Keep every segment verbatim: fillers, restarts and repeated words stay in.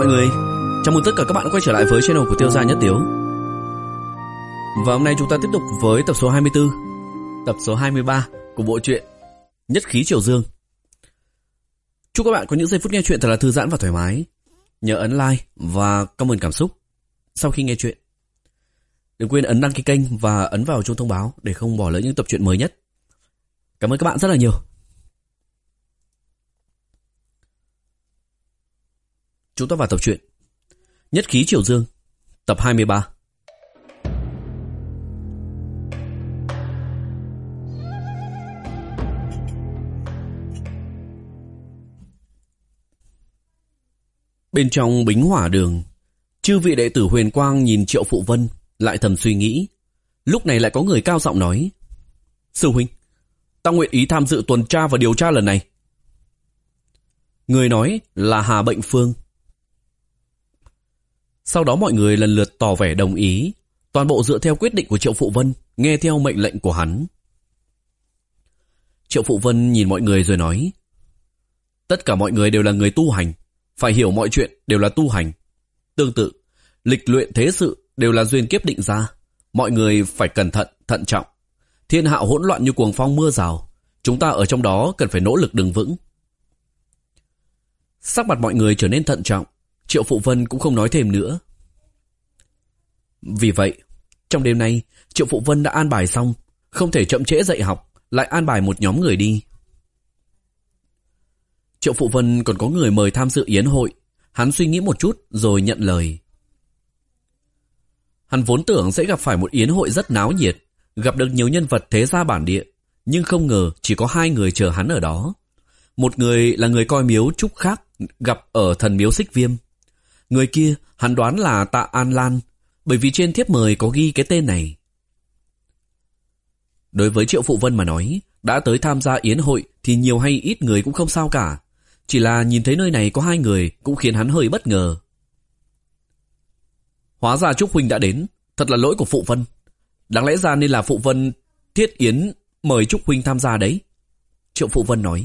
mọi người, chào mừng tất cả các bạn quay trở lại với channel của Tiêu Gia Nhất Tiếu. Và hôm nay chúng ta tiếp tục với tập số hai mươi tư, tập số hai mươi ba của bộ truyện Nhất Khí Triều Dương. Chúc các bạn có những giây phút nghe chuyện thật là thư giãn và thoải mái. Nhớ ấn like và comment cảm xúc sau khi nghe chuyện. Đừng quên ấn đăng ký kênh và ấn vào chuông thông báo để không bỏ lỡ những tập truyện mới nhất. Cảm ơn các bạn rất là nhiều. Chúng ta vào tập truyện Nhất Khí Triều Dương, tập hai mươi ba. Bên trong Bính Hỏa Đường, chư vị đệ tử Huyền Quang nhìn Triệu Phụ Vân, lại thầm suy nghĩ. Lúc này lại có người cao giọng nói: Sư huynh, ta nguyện ý tham dự tuần tra và điều tra lần này. Người nói là Hà Bệnh Phương. Sau đó mọi người lần lượt tỏ vẻ đồng ý, toàn bộ dựa theo quyết định của Triệu Phụ Vân, nghe theo mệnh lệnh của hắn. Triệu Phụ Vân nhìn mọi người rồi nói: Tất cả mọi người đều là người tu hành, phải hiểu mọi chuyện đều là tu hành. Tương tự, lịch luyện thế sự đều là duyên kiếp định ra, mọi người phải cẩn thận, thận trọng. Thiên hạ hỗn loạn như cuồng phong mưa rào, chúng ta ở trong đó cần phải nỗ lực đứng vững. Sắc mặt mọi người trở nên thận trọng, Triệu Phụ Vân cũng không nói thêm nữa. Vì vậy, trong đêm nay, Triệu Phụ Vân đã an bài xong, không thể chậm trễ dạy học, lại an bài một nhóm người đi. Triệu Phụ Vân còn có người mời tham dự yến hội, hắn suy nghĩ một chút rồi nhận lời. Hắn vốn tưởng sẽ gặp phải một yến hội rất náo nhiệt, gặp được nhiều nhân vật thế gia bản địa, nhưng không ngờ chỉ có hai người chờ hắn ở đó. Một người là người coi miếu Trúc Khác gặp ở thần miếu Xích Viêm. Người kia hắn đoán là Tạ An Lan, bởi vì trên thiếp mời có ghi cái tên này. Đối với Triệu Phụ Vân mà nói, đã tới tham gia yến hội thì nhiều hay ít người cũng không sao cả. Chỉ là nhìn thấy nơi này có hai người cũng khiến hắn hơi bất ngờ. Hóa ra Trúc huynh đã đến, thật là lỗi của Phụ Vân. Đáng lẽ ra nên là Phụ Vân thiết yến mời Trúc huynh tham gia đấy. Triệu Phụ Vân nói.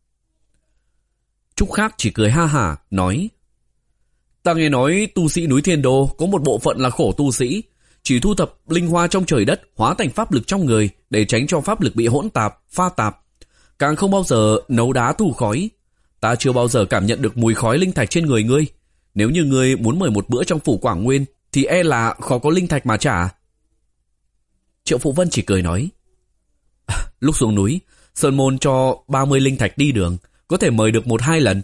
Trúc Khác chỉ cười ha hả, nói: Ta nghe nói tu sĩ núi Thiên Đô có một bộ phận là khổ tu sĩ, chỉ thu thập linh hoa trong trời đất hóa thành pháp lực trong người để tránh cho pháp lực bị hỗn tạp, pha tạp. Càng không bao giờ nấu đá thu khói. Ta chưa bao giờ cảm nhận được mùi khói linh thạch trên người ngươi. Nếu như ngươi muốn mời một bữa trong phủ Quảng Nguyên thì e là khó có linh thạch mà trả. Triệu Phụ Vân chỉ cười nói: Lúc xuống núi, Sơn Môn cho ba mươi linh thạch đi đường, có thể mời được một hai lần.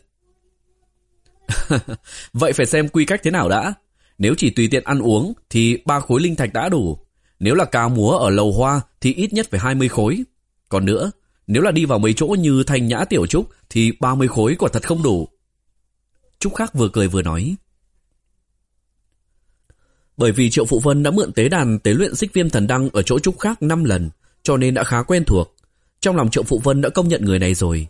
Vậy phải xem quy cách thế nào đã. Nếu chỉ tùy tiện ăn uống thì ba khối linh thạch đã đủ. Nếu là ca múa ở lầu hoa thì ít nhất phải hai mươi khối. Còn nữa, nếu là đi vào mấy chỗ như Thanh Nhã Tiểu Trúc thì ba mươi khối quả thật không đủ. Trúc Khác vừa cười vừa nói. Bởi vì Triệu Phụ Vân đã mượn tế đàn tế luyện Xích Viêm Thần Đăng ở chỗ Trúc Khác năm lần, cho nên đã khá quen thuộc. Trong lòng Triệu Phụ Vân đã công nhận người này rồi.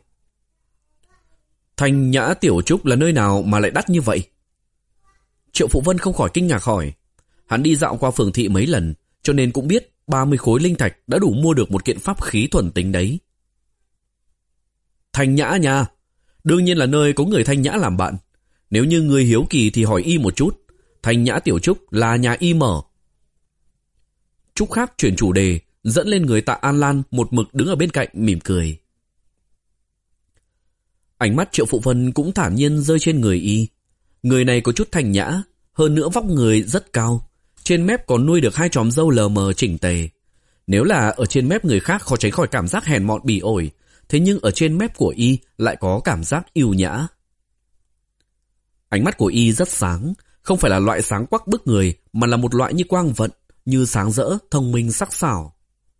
Thanh Nhã Tiểu Trúc là nơi nào mà lại đắt như vậy? Triệu Phụ Vân không khỏi kinh ngạc hỏi. Hắn đi dạo qua phường thị mấy lần, cho nên cũng biết ba mươi khối linh thạch đã đủ mua được một kiện pháp khí thuần tính đấy. Thanh Nhã nha, đương nhiên là nơi có người Thanh Nhã làm bạn. Nếu như người hiếu kỳ thì hỏi y một chút. Thanh Nhã Tiểu Trúc là nhà y mở. Trúc Khác chuyển chủ đề, dẫn lên người Tạ An Lan một mực đứng ở bên cạnh mỉm cười. Ánh mắt Triệu Phụ Vân cũng thản nhiên rơi trên người y. Người này có chút thanh nhã, hơn nữa vóc người rất cao. Trên mép còn nuôi được hai chòm râu lờ mờ chỉnh tề. Nếu là ở trên mép người khác khó tránh khỏi cảm giác hèn mọn bỉ ổi, thế nhưng ở trên mép của y lại có cảm giác yêu nhã. Ánh mắt của y rất sáng, không phải là loại sáng quắc bức người, mà là một loại như quang vận, như sáng rỡ, thông minh sắc sảo.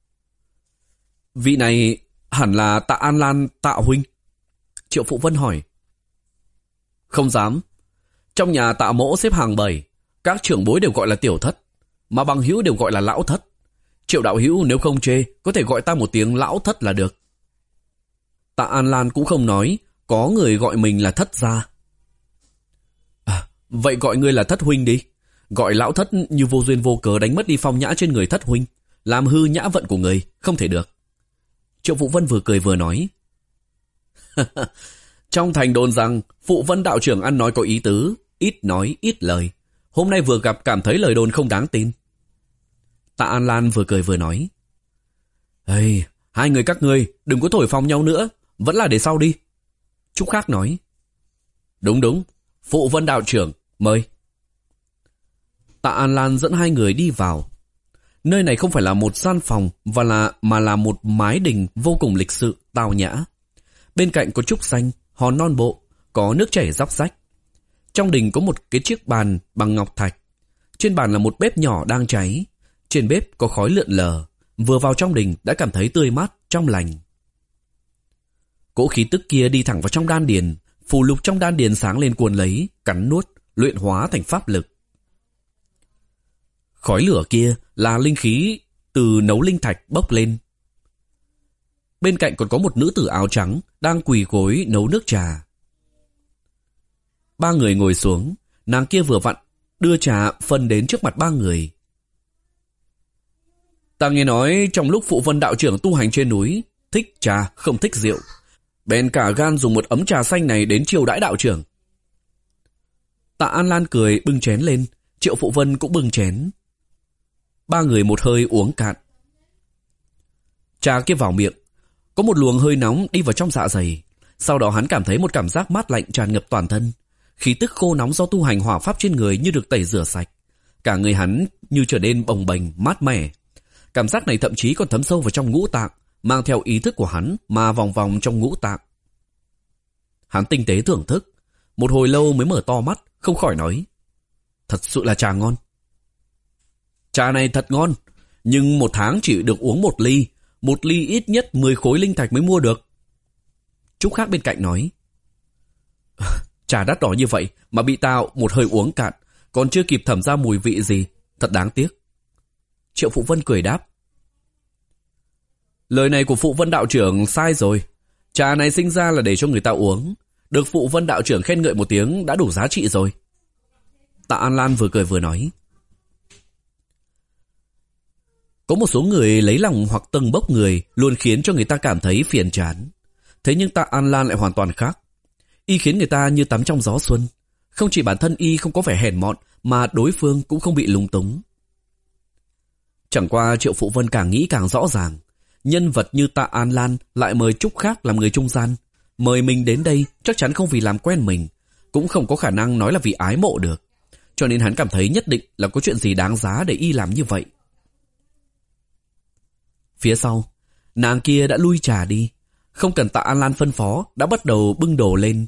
Vị này hẳn là Tạ An Lan Tạ huynh? Triệu Phụ Vân hỏi. Không dám. Trong nhà Tạ mỗ xếp hàng bảy, các trưởng bối đều gọi là tiểu thất, mà bằng hữu đều gọi là lão thất. Triệu đạo hữu nếu không chê, có thể gọi ta một tiếng lão thất là được. Tạ An Lan cũng không nói, có người gọi mình là thất gia. À, vậy gọi ngươi là thất huynh đi. Gọi lão thất như vô duyên vô cớ đánh mất đi phong nhã trên người thất huynh, làm hư nhã vận của người, không thể được. Triệu Phụ Vân vừa cười vừa nói. Trong thành đồn rằng Phụ Vân đạo trưởng ăn nói có ý tứ, ít nói ít lời. Hôm nay vừa gặp cảm thấy lời đồn không đáng tin. Tạ An Lan vừa cười vừa nói. Ây, hai người các ngươi đừng có thổi phồng nhau nữa, vẫn là để sau đi. Trúc Khác nói. Đúng đúng, phụ Vân đạo trưởng, mời. Tạ An Lan dẫn hai người đi vào. Nơi này không phải là một gian phòng và là mà là một mái đình vô cùng lịch sự, tao nhã. Bên cạnh có trúc xanh, hòn non bộ, có nước chảy róc rách. Trong đình có một cái chiếc bàn bằng ngọc thạch. Trên bàn là một bếp nhỏ đang cháy. Trên bếp có khói lượn lờ. Vừa vào trong đình đã cảm thấy tươi mát, trong lành. Cỗ khí tức kia đi thẳng vào trong đan điền. Phù lục trong đan điền sáng lên cuốn lấy, cắn nuốt, luyện hóa thành pháp lực. Khói lửa kia là linh khí từ nấu linh thạch bốc lên. Bên cạnh còn có một nữ tử áo trắng đang quỳ gối nấu nước trà. Ba người ngồi xuống, nàng kia vừa vặn đưa trà phân đến trước mặt ba người. Ta nghe nói trong lúc phụ Vân đạo trưởng tu hành trên núi, thích trà không thích rượu, bèn cả gan dùng một ấm trà xanh này đến chiêu đãi đạo trưởng. Tạ An Lan cười bưng chén lên, Triệu Phụ Vân cũng bưng chén. Ba người một hơi uống cạn. Trà kia vào miệng, có một luồng hơi nóng đi vào trong dạ dày. Sau đó hắn cảm thấy một cảm giác mát lạnh tràn ngập toàn thân. Khí tức khô nóng do tu hành hỏa pháp trên người như được tẩy rửa sạch. Cả người hắn như trở nên bồng bềnh, mát mẻ. Cảm giác này thậm chí còn thấm sâu vào trong ngũ tạng, mang theo ý thức của hắn mà vòng vòng trong ngũ tạng. Hắn tinh tế thưởng thức, một hồi lâu mới mở to mắt, không khỏi nói. Thật sự là trà ngon. Trà này thật ngon, nhưng một tháng chỉ được uống một ly, một ly ít nhất mười khối linh thạch mới mua được. Trúc Khác bên cạnh nói. Trà đắt đỏ như vậy mà bị tao một hơi uống cạn, còn chưa kịp thẩm ra mùi vị gì, thật đáng tiếc. Triệu Phụ Vân cười đáp. Lời này của Phụ Vân đạo trưởng sai rồi. Trà này sinh ra là để cho người ta uống, được Phụ Vân đạo trưởng khen ngợi một tiếng đã đủ giá trị rồi. Tạ An Lan vừa cười vừa nói. Có một số người lấy lòng hoặc tâng bốc người luôn khiến cho người ta cảm thấy phiền chán. Thế nhưng Tạ An Lan lại hoàn toàn khác. Y khiến người ta như tắm trong gió xuân. Không chỉ bản thân Y không có vẻ hèn mọn, mà đối phương cũng không bị lung túng. Chẳng qua Triệu Phụ Vân càng nghĩ càng rõ ràng. Nhân vật như Tạ An Lan lại mời Trúc Khác làm người trung gian. Mời mình đến đây chắc chắn không vì làm quen mình, cũng không có khả năng nói là vì ái mộ được. Cho nên hắn cảm thấy nhất định là có chuyện gì đáng giá để Y làm như vậy. Phía sau, nàng kia đã lui trà đi. Không cần Tạ An Lan phân phó, đã bắt đầu bưng đồ lên.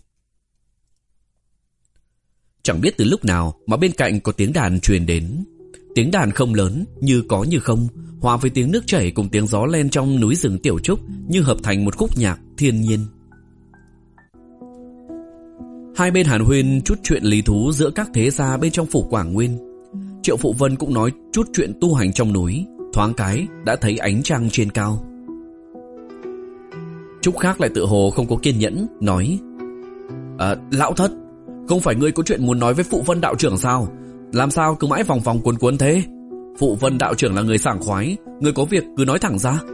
Chẳng biết từ lúc nào mà bên cạnh có tiếng đàn truyền đến. Tiếng đàn không lớn, như có như không, hòa với tiếng nước chảy cùng tiếng gió len trong núi rừng Tiểu Trúc, như hợp thành một khúc nhạc thiên nhiên. Hai bên hàn huyên chút chuyện lý thú giữa các thế gia bên trong phủ Quảng Nguyên. Triệu Phụ Vân cũng nói chút chuyện tu hành trong núi. Thoáng cái đã thấy ánh trăng trên cao. Trúc Khác lại tự hồ không có kiên nhẫn, nói. À, lão thất, không phải ngươi có chuyện muốn nói với Phụ Vân đạo trưởng sao? Làm sao cứ mãi vòng vòng cuốn cuốn thế? Phụ Vân đạo trưởng là người sảng khoái, ngươi có việc cứ nói thẳng ra.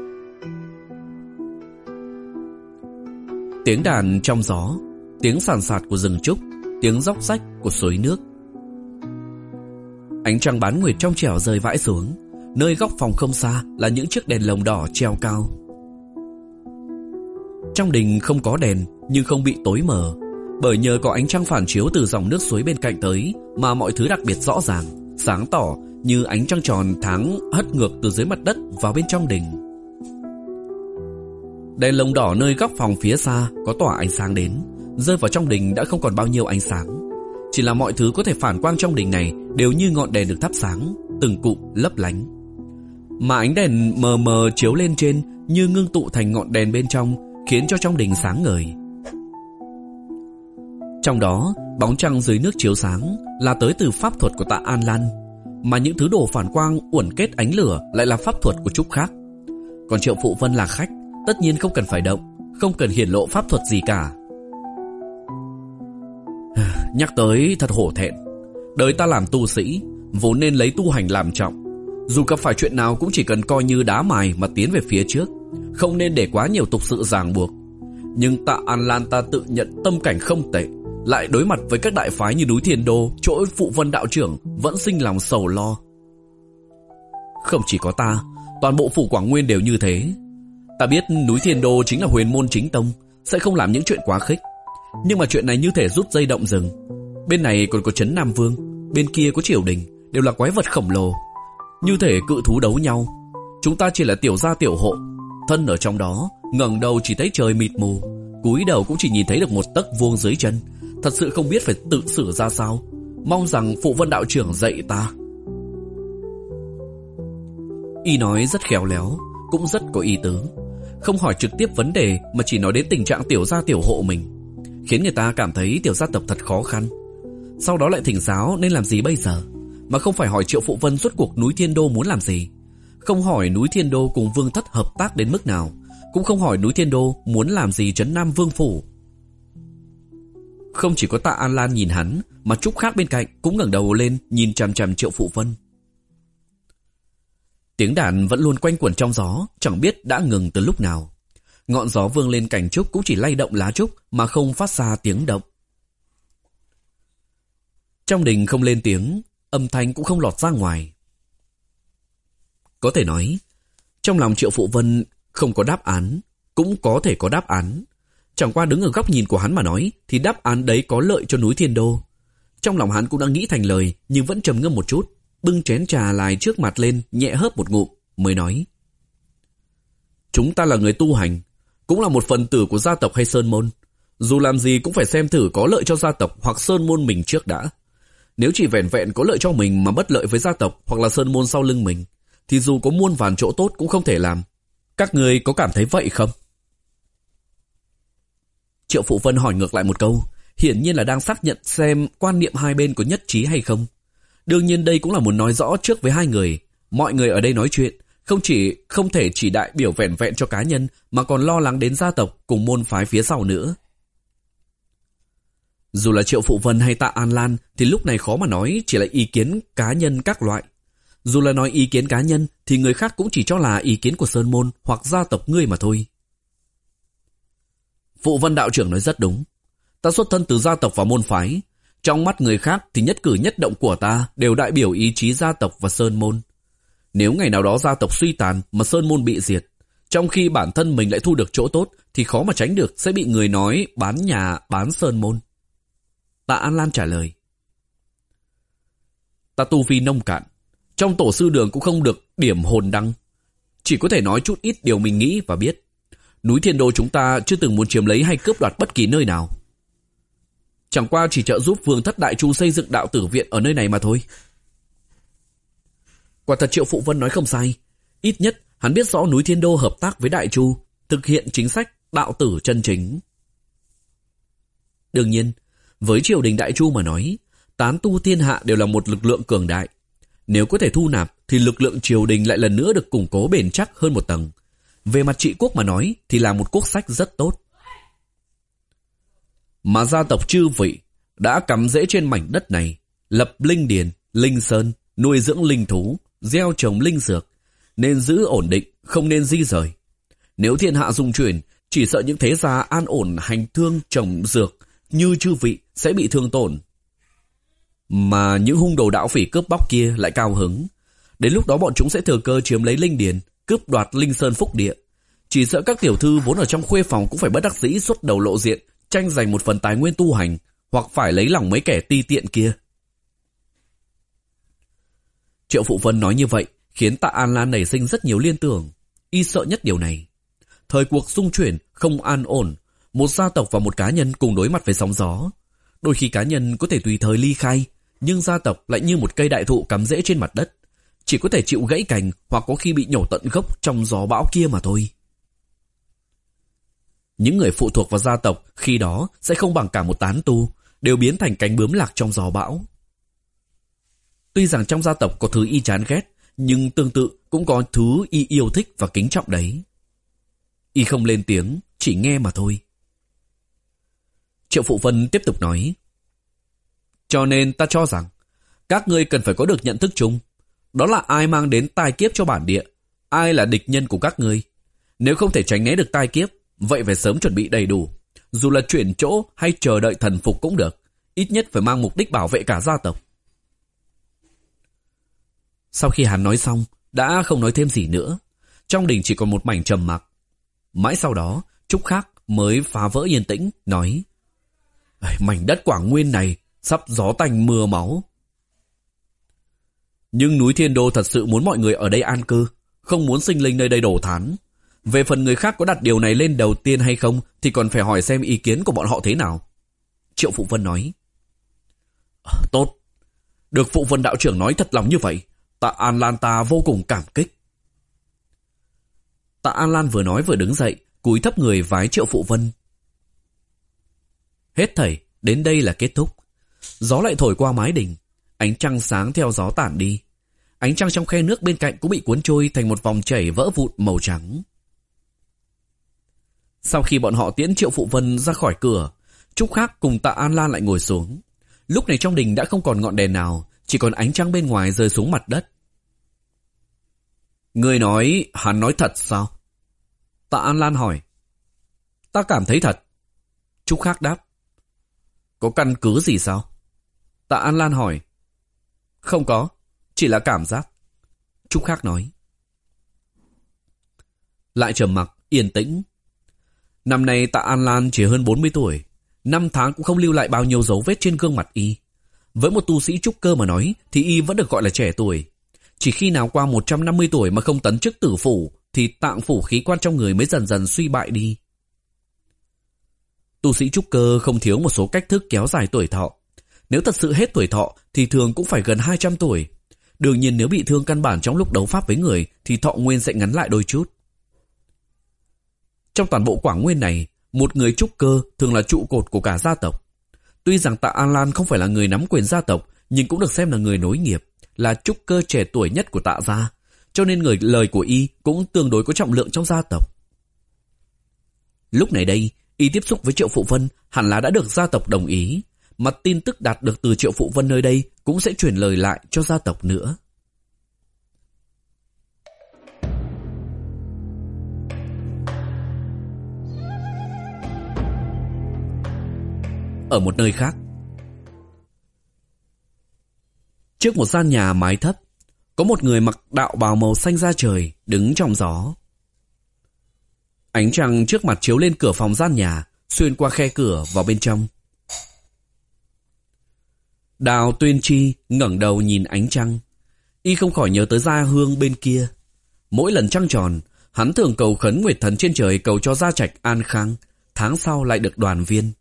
Tiếng đàn trong gió, tiếng sàn sạt của rừng trúc, tiếng róc rách của suối nước. Ánh trăng bán nguyệt trong trẻo rơi vãi xuống. Nơi góc phòng không xa là những chiếc đèn lồng đỏ treo cao. Trong đình không có đèn, nhưng không bị tối mờ, bởi nhờ có ánh trăng phản chiếu từ dòng nước suối bên cạnh tới mà mọi thứ đặc biệt rõ ràng, sáng tỏ như ánh trăng tròn tháng hất ngược từ dưới mặt đất vào bên trong đình. Đèn lồng đỏ nơi góc phòng phía xa có tỏa ánh sáng đến, rơi vào trong đình đã không còn bao nhiêu ánh sáng. Chỉ là mọi thứ có thể phản quang trong đình này đều như ngọn đèn được thắp sáng, từng cụm lấp lánh. Mà ánh đèn mờ mờ chiếu lên trên như ngưng tụ thành ngọn đèn bên trong, khiến cho trong đình sáng ngời. Trong đó, bóng trăng dưới nước chiếu sáng là tới từ pháp thuật của Tạ An Lan, mà những thứ đồ phản quang uẩn kết ánh lửa lại là pháp thuật của Trúc Khác. Còn Triệu Phụ Vân là khách, tất nhiên không cần phải động, không cần hiển lộ pháp thuật gì cả. Nhắc tới thật hổ thẹn. Đời ta làm tu sĩ, vốn nên lấy tu hành làm trọng. Dù gặp phải chuyện nào cũng chỉ cần coi như đá mài mà tiến về phía trước, không nên để quá nhiều tục sự ràng buộc. Nhưng Tạ An Lan ta tự nhận tâm cảnh không tệ, lại đối mặt với các đại phái như núi Thiên Đô, chỗ Phụ Vân đạo trưởng vẫn sinh lòng sầu lo. Không chỉ có ta, toàn bộ phủ Quảng Nguyên đều như thế. Ta biết núi Thiên Đô chính là huyền môn chính tông, sẽ không làm những chuyện quá khích. Nhưng mà chuyện này như thể rút dây động rừng. Bên này còn có trấn Nam Vương, bên kia có triều đình, đều là quái vật khổng lồ, như thể cự thú đấu nhau. Chúng ta chỉ là tiểu gia tiểu hộ, thân ở trong đó, ngẩng đầu chỉ thấy trời mịt mù, cúi đầu cũng chỉ nhìn thấy được một tấc vuông dưới chân. Thật sự không biết phải tự xử ra sao. Mong rằng Phụ Vân đạo trưởng dạy ta. Y nói rất khéo léo, cũng rất có ý tứ, không hỏi trực tiếp vấn đề mà chỉ nói đến tình trạng tiểu gia tiểu hộ mình, khiến người ta cảm thấy tiểu gia tộc thật khó khăn. Sau đó lại thỉnh giáo nên làm gì bây giờ, mà không phải hỏi Triệu Phụ Vân rốt cuộc núi Thiên Đô muốn làm gì, không hỏi núi Thiên Đô cùng Vương Thất hợp tác đến mức nào, cũng không hỏi núi Thiên Đô muốn làm gì trấn Nam Vương phủ. Không chỉ có Tạ An Lan nhìn hắn, mà Trúc Khác bên cạnh cũng ngẩng đầu lên nhìn chằm chằm Triệu Phụ Vân. Tiếng đàn vẫn luôn quanh quẩn trong gió, chẳng biết đã ngừng từ lúc nào. Ngọn gió vươn lên cành trúc cũng chỉ lay động lá trúc mà không phát ra tiếng động. Trong đình không lên tiếng, âm thanh cũng không lọt ra ngoài. Có thể nói, trong lòng Triệu Phụ Vân không có đáp án, cũng có thể có đáp án. Chẳng qua đứng ở góc nhìn của hắn mà nói, thì đáp án đấy có lợi cho núi Thiên Đô. Trong lòng hắn cũng đang nghĩ thành lời, nhưng vẫn trầm ngâm một chút, bưng chén trà lại trước mặt lên, nhẹ hớp một ngụm, mới nói: chúng ta là người tu hành, cũng là một phần tử của gia tộc hay sơn môn. Dù làm gì cũng phải xem thử có lợi cho gia tộc hoặc sơn môn mình trước đã. Nếu chỉ vẹn vẹn có lợi cho mình mà bất lợi với gia tộc hoặc là sơn môn sau lưng mình, thì dù có muôn vàn chỗ tốt cũng không thể làm. Các người có cảm thấy vậy không? Triệu Phụ Vân hỏi ngược lại một câu, hiển nhiên là đang xác nhận xem quan niệm hai bên có nhất trí hay không. Đương nhiên đây cũng là muốn nói rõ trước với hai người, mọi người ở đây nói chuyện không chỉ không thể chỉ đại biểu vẹn vẹn cho cá nhân, mà còn lo lắng đến gia tộc cùng môn phái phía sau nữa. Dù là Triệu Phụ Vân hay Tạ An Lan thì lúc này khó mà nói chỉ là ý kiến cá nhân các loại. Dù là nói ý kiến cá nhân thì người khác cũng chỉ cho là ý kiến của sơn môn hoặc gia tộc ngươi mà thôi. Phụ Vân đạo trưởng nói rất đúng. Ta xuất thân từ gia tộc và môn phái. Trong mắt người khác thì nhất cử nhất động của ta đều đại biểu ý chí gia tộc và sơn môn. Nếu ngày nào đó gia tộc suy tàn mà sơn môn bị diệt, trong khi bản thân mình lại thu được chỗ tốt, thì khó mà tránh được sẽ bị người nói bán nhà bán sơn môn. Tạ An Lan trả lời: ta tu vi nông cạn, trong tổ sư đường cũng không được điểm hồn đăng, chỉ có thể nói chút ít điều mình nghĩ và biết. Núi Thiên Đô chúng ta chưa từng muốn chiếm lấy hay cướp đoạt bất kỳ nơi nào, chẳng qua chỉ trợ giúp Vương Thất Đại Chu xây dựng đạo tử viện ở nơi này mà thôi. Quả thật Triệu Phụ Vân nói không sai, ít nhất hắn biết rõ núi Thiên Đô hợp tác với Đại Chu, thực hiện chính sách đạo tử chân chính. Đương nhiên, với triều đình Đại Chu mà nói, tán tu thiên hạ đều là một lực lượng cường đại. Nếu có thể thu nạp thì lực lượng triều đình lại lần nữa được củng cố bền chắc hơn một tầng. Về mặt trị quốc mà nói thì là một quốc sách rất tốt. Mà gia tộc chư vị đã cắm rễ trên mảnh đất này, lập linh điền, linh sơn, nuôi dưỡng linh thú, gieo trồng linh dược, nên giữ ổn định, không nên di rời. Nếu thiên hạ dung chuyển, chỉ sợ những thế gia an ổn hành thương trồng dược như chư vị sẽ bị thương tổn. Mà những hung đồ đạo phỉ cướp bóc kia lại cao hứng. Đến lúc đó bọn chúng sẽ thừa cơ chiếm lấy linh điền, cướp đoạt linh sơn phúc địa. Chỉ sợ các tiểu thư vốn ở trong khuê phòng cũng phải bất đắc dĩ xuất đầu lộ diện, tranh giành một phần tài nguyên tu hành, hoặc phải lấy lòng mấy kẻ ti tiện kia. Triệu Phụ Vân nói như vậy khiến Tạ An Lan nảy sinh rất nhiều liên tưởng. Y sợ nhất điều này. Thời cuộc xung chuyển, không an ổn, một gia tộc và một cá nhân cùng đối mặt với sóng gió. Đôi khi cá nhân có thể tùy thời ly khai, nhưng gia tộc lại như một cây đại thụ cắm rễ trên mặt đất, chỉ có thể chịu gãy cành hoặc có khi bị nhổ tận gốc trong gió bão kia mà thôi. Những người phụ thuộc vào gia tộc khi đó sẽ không bằng cả một tán tu, đều biến thành cánh bướm lạc trong gió bão. Tuy rằng trong gia tộc có thứ y chán ghét, nhưng tương tự cũng có thứ y yêu thích và kính trọng đấy. Y không lên tiếng, chỉ nghe mà thôi. Triệu Phụ Vân tiếp tục nói: cho nên ta cho rằng các ngươi cần phải có được nhận thức chung, đó là ai mang đến tai kiếp cho bản địa, ai là địch nhân của các ngươi. Nếu không thể tránh né được tai kiếp, vậy phải sớm chuẩn bị đầy đủ. Dù là chuyển chỗ hay chờ đợi thần phục cũng được. Ít nhất phải mang mục đích bảo vệ cả gia tộc. Sau khi hắn nói xong, đã không nói thêm gì nữa. Trong đình chỉ còn một mảnh trầm mặc. Mãi sau đó, Trúc Khắc mới phá vỡ yên tĩnh, nói: mảnh đất Quảng Nguyên này sắp gió tanh mưa máu. Nhưng núi Thiên Đô thật sự muốn mọi người ở đây an cư, không muốn sinh linh nơi đây đổ thán. Về phần người khác có đặt điều này lên đầu tiên hay không thì còn phải hỏi xem ý kiến của bọn họ thế nào. Triệu Phụ Vân nói: tốt, được Phụ Vân đạo trưởng nói thật lòng như vậy, Tạ An Lan ta vô cùng cảm kích. Tạ An Lan vừa nói vừa đứng dậy, cúi thấp người vái Triệu Phụ Vân. Hết thảy đến đây là kết thúc. Gió lại thổi qua mái đình, ánh trăng sáng theo gió tản đi. Ánh trăng trong khe nước bên cạnh cũng bị cuốn trôi thành một vòng chảy vỡ vụn màu trắng. Sau khi bọn họ tiễn Triệu Phụ Vân ra khỏi cửa, Trúc Khắc cùng Tạ An Lan lại ngồi xuống. Lúc này trong đình đã không còn ngọn đèn nào, chỉ còn ánh trăng bên ngoài rơi xuống mặt đất. Người nói hắn nói thật sao? Tạ An Lan hỏi. Ta cảm thấy thật. Trúc Khắc đáp. Có căn cứ gì sao? Tạ An Lan hỏi. Không có, chỉ là cảm giác. Trúc Khắc nói. Lại trầm mặc, yên tĩnh. Năm nay Tạ An Lan chỉ hơn bốn mươi tuổi. Năm tháng cũng không lưu lại bao nhiêu dấu vết trên gương mặt y. Với một tu sĩ trúc cơ mà nói thì y vẫn được gọi là trẻ tuổi. Chỉ khi nào qua một trăm năm mươi tuổi mà không tấn chức tử phủ thì tạng phủ khí quan trong người mới dần dần suy bại đi. Tu sĩ trúc cơ không thiếu một số cách thức kéo dài tuổi thọ. Nếu thật sự hết tuổi thọ thì thường cũng phải gần hai trăm tuổi. Đương nhiên nếu bị thương căn bản trong lúc đấu pháp với người thì thọ nguyên sẽ ngắn lại đôi chút. Trong toàn bộ Quảng Nguyên này, một người trúc cơ thường là trụ cột của cả gia tộc. Tuy rằng Tạ An Lan không phải là người nắm quyền gia tộc, nhưng cũng được xem là người nối nghiệp, là trúc cơ trẻ tuổi nhất của Tạ gia, cho nên người lời của y cũng tương đối có trọng lượng trong gia tộc. Lúc này đây, y tiếp xúc với Triệu Phụ Vân hẳn là đã được gia tộc đồng ý, mà tin tức đạt được từ Triệu Phụ Vân nơi đây cũng sẽ truyền lời lại cho gia tộc nữa. Ở một nơi khác, trước một gian nhà mái thấp, có một người mặc đạo bào màu xanh da trời đứng trong gió. Ánh trăng trước mặt chiếu lên cửa phòng gian nhà, xuyên qua khe cửa vào bên trong. Đào Tuyên Chi ngẩng đầu nhìn ánh trăng, y không khỏi nhớ tới Gia Hương bên kia. Mỗi lần trăng tròn, hắn thường cầu khấn Nguyệt Thần trên trời cầu cho gia trạch an khang, tháng sau lại được đoàn viên.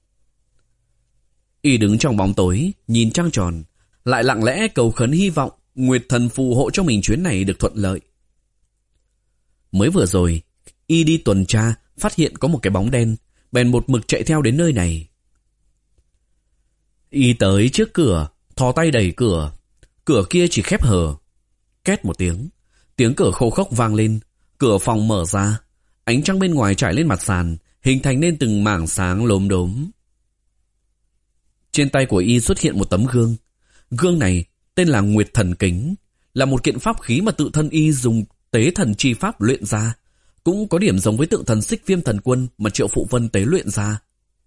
Y đứng trong bóng tối, nhìn trăng tròn, lại lặng lẽ cầu khấn hy vọng Nguyệt Thần phù hộ cho mình chuyến này được thuận lợi. Mới vừa rồi, y đi tuần tra, phát hiện có một cái bóng đen, bèn một mực chạy theo đến nơi này. Y tới trước cửa, thò tay đẩy cửa. Cửa kia chỉ khép hờ. Két một tiếng, tiếng cửa khô khốc vang lên, cửa phòng mở ra. Ánh trăng bên ngoài trải lên mặt sàn, hình thành nên từng mảng sáng lốm đốm. Trên tay của y xuất hiện một tấm gương. Gương này tên là Nguyệt Thần Kính, là một kiện pháp khí mà tự thân y dùng tế thần chi pháp luyện ra, cũng có điểm giống với tượng thần Xích Viêm Thần Quân mà Triệu Phụ Vân tế luyện ra.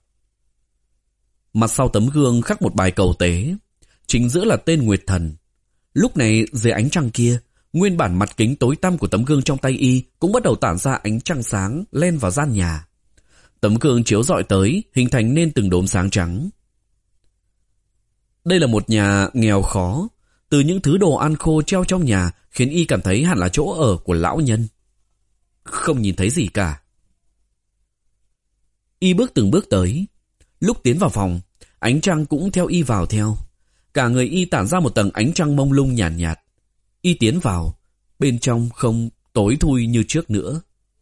Mặt sau tấm gương khắc một bài cầu tế, chính giữa là tên Nguyệt Thần. Lúc này dưới ánh trăng kia, nguyên bản mặt kính tối tăm của tấm gương trong tay y cũng bắt đầu tản ra ánh trăng sáng len vào gian nhà. Tấm gương chiếu rọi tới, hình thành nên từng đốm sáng trắng. Đây là một nhà nghèo khó. Từ những thứ đồ ăn khô treo trong nhà khiến y cảm thấy hẳn là chỗ ở của lão nhân. Không nhìn thấy gì cả. Y bước từng bước tới. Lúc tiến vào phòng, ánh trăng cũng theo y vào theo. Cả người y tản ra một tầng ánh trăng mông lung nhàn nhạt, nhạt. Y tiến vào, bên trong không tối thui như trước nữa.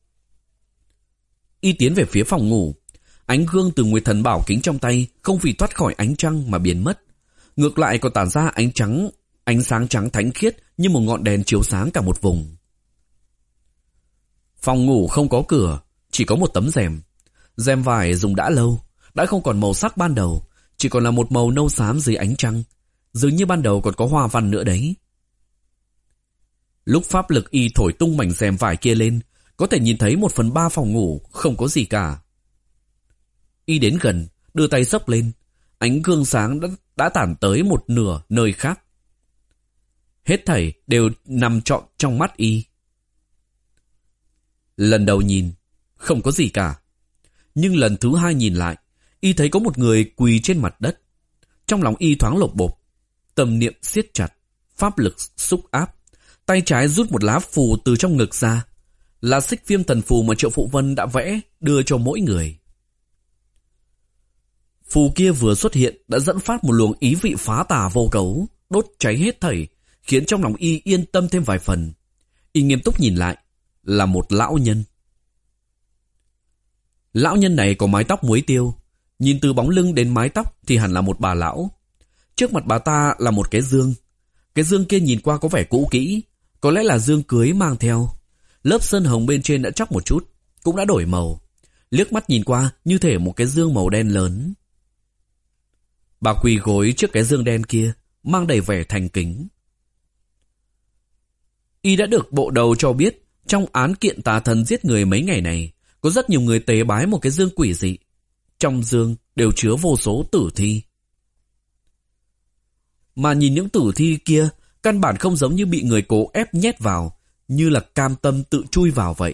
Y tiến về phía phòng ngủ. Ánh gương từ Nguyệt Thần bảo kính trong tay không vì thoát khỏi ánh trăng mà biến mất, ngược lại còn tản ra ánh trắng, ánh sáng trắng thánh khiết như một ngọn đèn chiếu sáng cả một vùng. Phòng ngủ không có cửa, chỉ có một tấm rèm. Rèm vải dùng đã lâu, đã không còn màu sắc ban đầu, chỉ còn là một màu nâu xám dưới ánh trăng. Dường như ban đầu còn có hoa văn nữa đấy. Lúc pháp lực y thổi tung mảnh rèm vải kia lên, có thể nhìn thấy một phần ba phòng ngủ không có gì cả. Y đến gần, đưa tay xốc lên. Ánh gương sáng đã, đã tản tới một nửa nơi khác. Hết thảy đều nằm trọn trong mắt Y. Lần đầu nhìn, không có gì cả. Nhưng lần thứ hai nhìn lại, Y thấy có một người quỳ trên mặt đất. Trong lòng Y thoáng lột bột. Tâm niệm siết chặt, pháp lực xúc áp. Tay trái rút một lá phù từ trong ngực ra. Là xích viêm thần phù mà Triệu Phụ Vân đã vẽ đưa cho mỗi người. Phù kia vừa xuất hiện đã dẫn phát một luồng ý vị phá tà vô cấu, đốt cháy hết thảy, khiến trong lòng Y yên tâm thêm vài phần. Y nghiêm túc nhìn lại, là một lão nhân. Lão nhân này có mái tóc muối tiêu, nhìn từ bóng lưng đến mái tóc thì hẳn là một bà lão. Trước mặt bà ta là một cái dương. Cái dương kia nhìn qua có vẻ cũ kỹ, có lẽ là dương cưới mang theo. Lớp sơn hồng bên trên đã chóc một chút, cũng đã đổi màu. Liếc mắt nhìn qua như thể một cái dương màu đen lớn. Bà quỳ gối trước cái dương đen kia, mang đầy vẻ thành kính. Y đã được bộ đầu cho biết, trong án kiện tà thần giết người mấy ngày này, có rất nhiều người tế bái một cái dương quỷ dị. Trong dương đều chứa vô số tử thi. Mà nhìn những tử thi kia, căn bản không giống như bị người cố ép nhét vào, như là cam tâm tự chui vào vậy.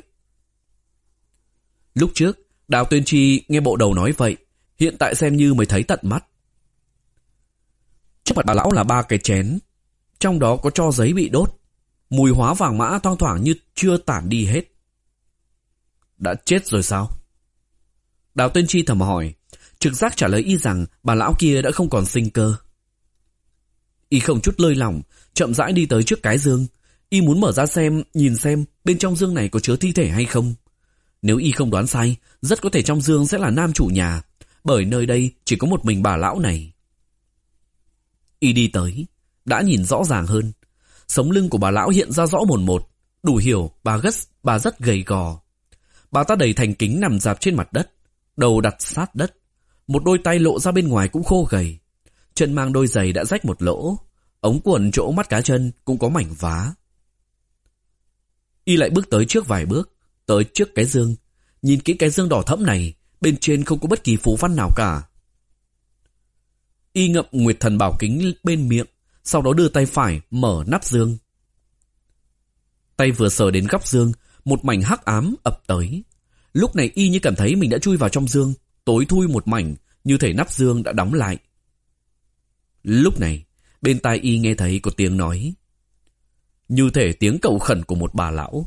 Lúc trước, Đào Tuyên Chi nghe bộ đầu nói vậy, hiện tại xem như mới thấy tận mắt. Trước mặt bà lão là ba cái chén, trong đó có tro giấy bị đốt, mùi hóa vàng mã thoang thoảng như chưa tản đi hết. Đã chết rồi sao? Đào Tuyên Chi thầm hỏi, trực giác trả lời Y rằng bà lão kia đã không còn sinh cơ. Y không chút lơi lỏng, chậm rãi đi tới trước cái dương. Y muốn mở ra xem, nhìn xem bên trong dương này có chứa thi thể hay không. Nếu Y không đoán sai, rất có thể trong dương sẽ là nam chủ nhà, bởi nơi đây chỉ có một mình bà lão này. Y đi tới, đã nhìn rõ ràng hơn. Sống lưng của bà lão hiện ra rõ mồn một, đủ hiểu bà rất, bà rất gầy gò. Bà ta đầy thành kính nằm rạp trên mặt đất, đầu đặt sát đất. Một đôi tay lộ ra bên ngoài cũng khô gầy. Chân mang đôi giày đã rách một lỗ, ống quần chỗ mắt cá chân cũng có mảnh vá. Y lại bước tới trước vài bước, tới trước cái dương. Nhìn kỹ cái dương đỏ thẫm này, bên trên không có bất kỳ phù văn nào cả. Y ngậm Nguyệt Thần Bảo Kính bên miệng, sau đó đưa tay phải mở nắp dương. Tay vừa sờ đến góc dương, một mảnh hắc ám ập tới. Lúc này Y như cảm thấy mình đã chui vào trong dương, tối thui một mảnh, như thể nắp dương đã đóng lại. Lúc này, bên tai Y nghe thấy có tiếng nói, như thể tiếng cầu khẩn của một bà lão.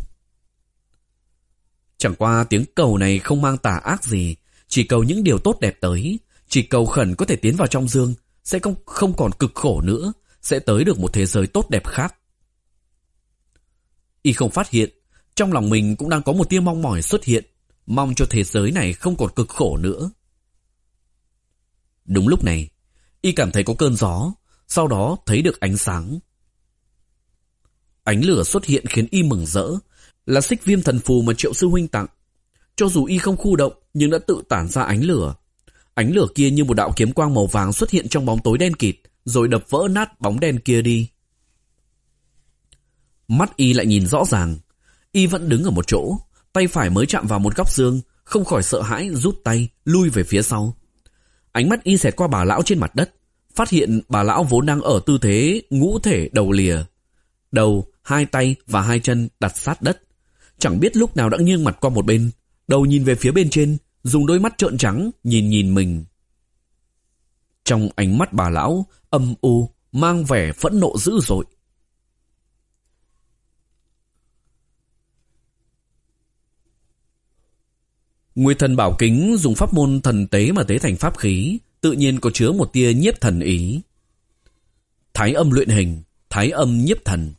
Chẳng qua tiếng cầu này không mang tà ác gì, chỉ cầu những điều tốt đẹp tới, chỉ cầu khẩn có thể tiến vào trong dương, sẽ không, không còn cực khổ nữa, sẽ tới được một thế giới tốt đẹp khác. Y không phát hiện, trong lòng mình cũng đang có một tia mong mỏi xuất hiện, mong cho thế giới này không còn cực khổ nữa. Đúng lúc này, Y cảm thấy có cơn gió, sau đó thấy được ánh sáng. Ánh lửa xuất hiện khiến Y mừng rỡ, là xích viêm thần phù mà Triệu sư huynh tặng. Cho dù Y không khu động, nhưng đã tự tản ra ánh lửa. Ánh lửa kia như một đạo kiếm quang màu vàng xuất hiện trong bóng tối đen kịt, rồi đập vỡ nát bóng đen kia đi. Mắt Y lại nhìn rõ ràng. Y vẫn đứng ở một chỗ, tay phải mới chạm vào một góc dương, không khỏi sợ hãi rút tay, lui về phía sau. Ánh mắt Y xẹt qua bà lão trên mặt đất, phát hiện bà lão vốn đang ở tư thế ngũ thể đầu lìa. Đầu, hai tay và hai chân đặt sát đất. Chẳng biết lúc nào đã nghiêng mặt qua một bên, đầu nhìn về phía bên trên, dùng đôi mắt trợn trắng nhìn nhìn mình. Trong ánh mắt bà lão âm u, mang vẻ phẫn nộ dữ dội. Nguyệt Thần Bảo Kính dùng pháp môn thần tế mà tế thành pháp khí, tự nhiên có chứa một tia nhiếp thần ý. Thái âm luyện hình, thái âm nhiếp thần.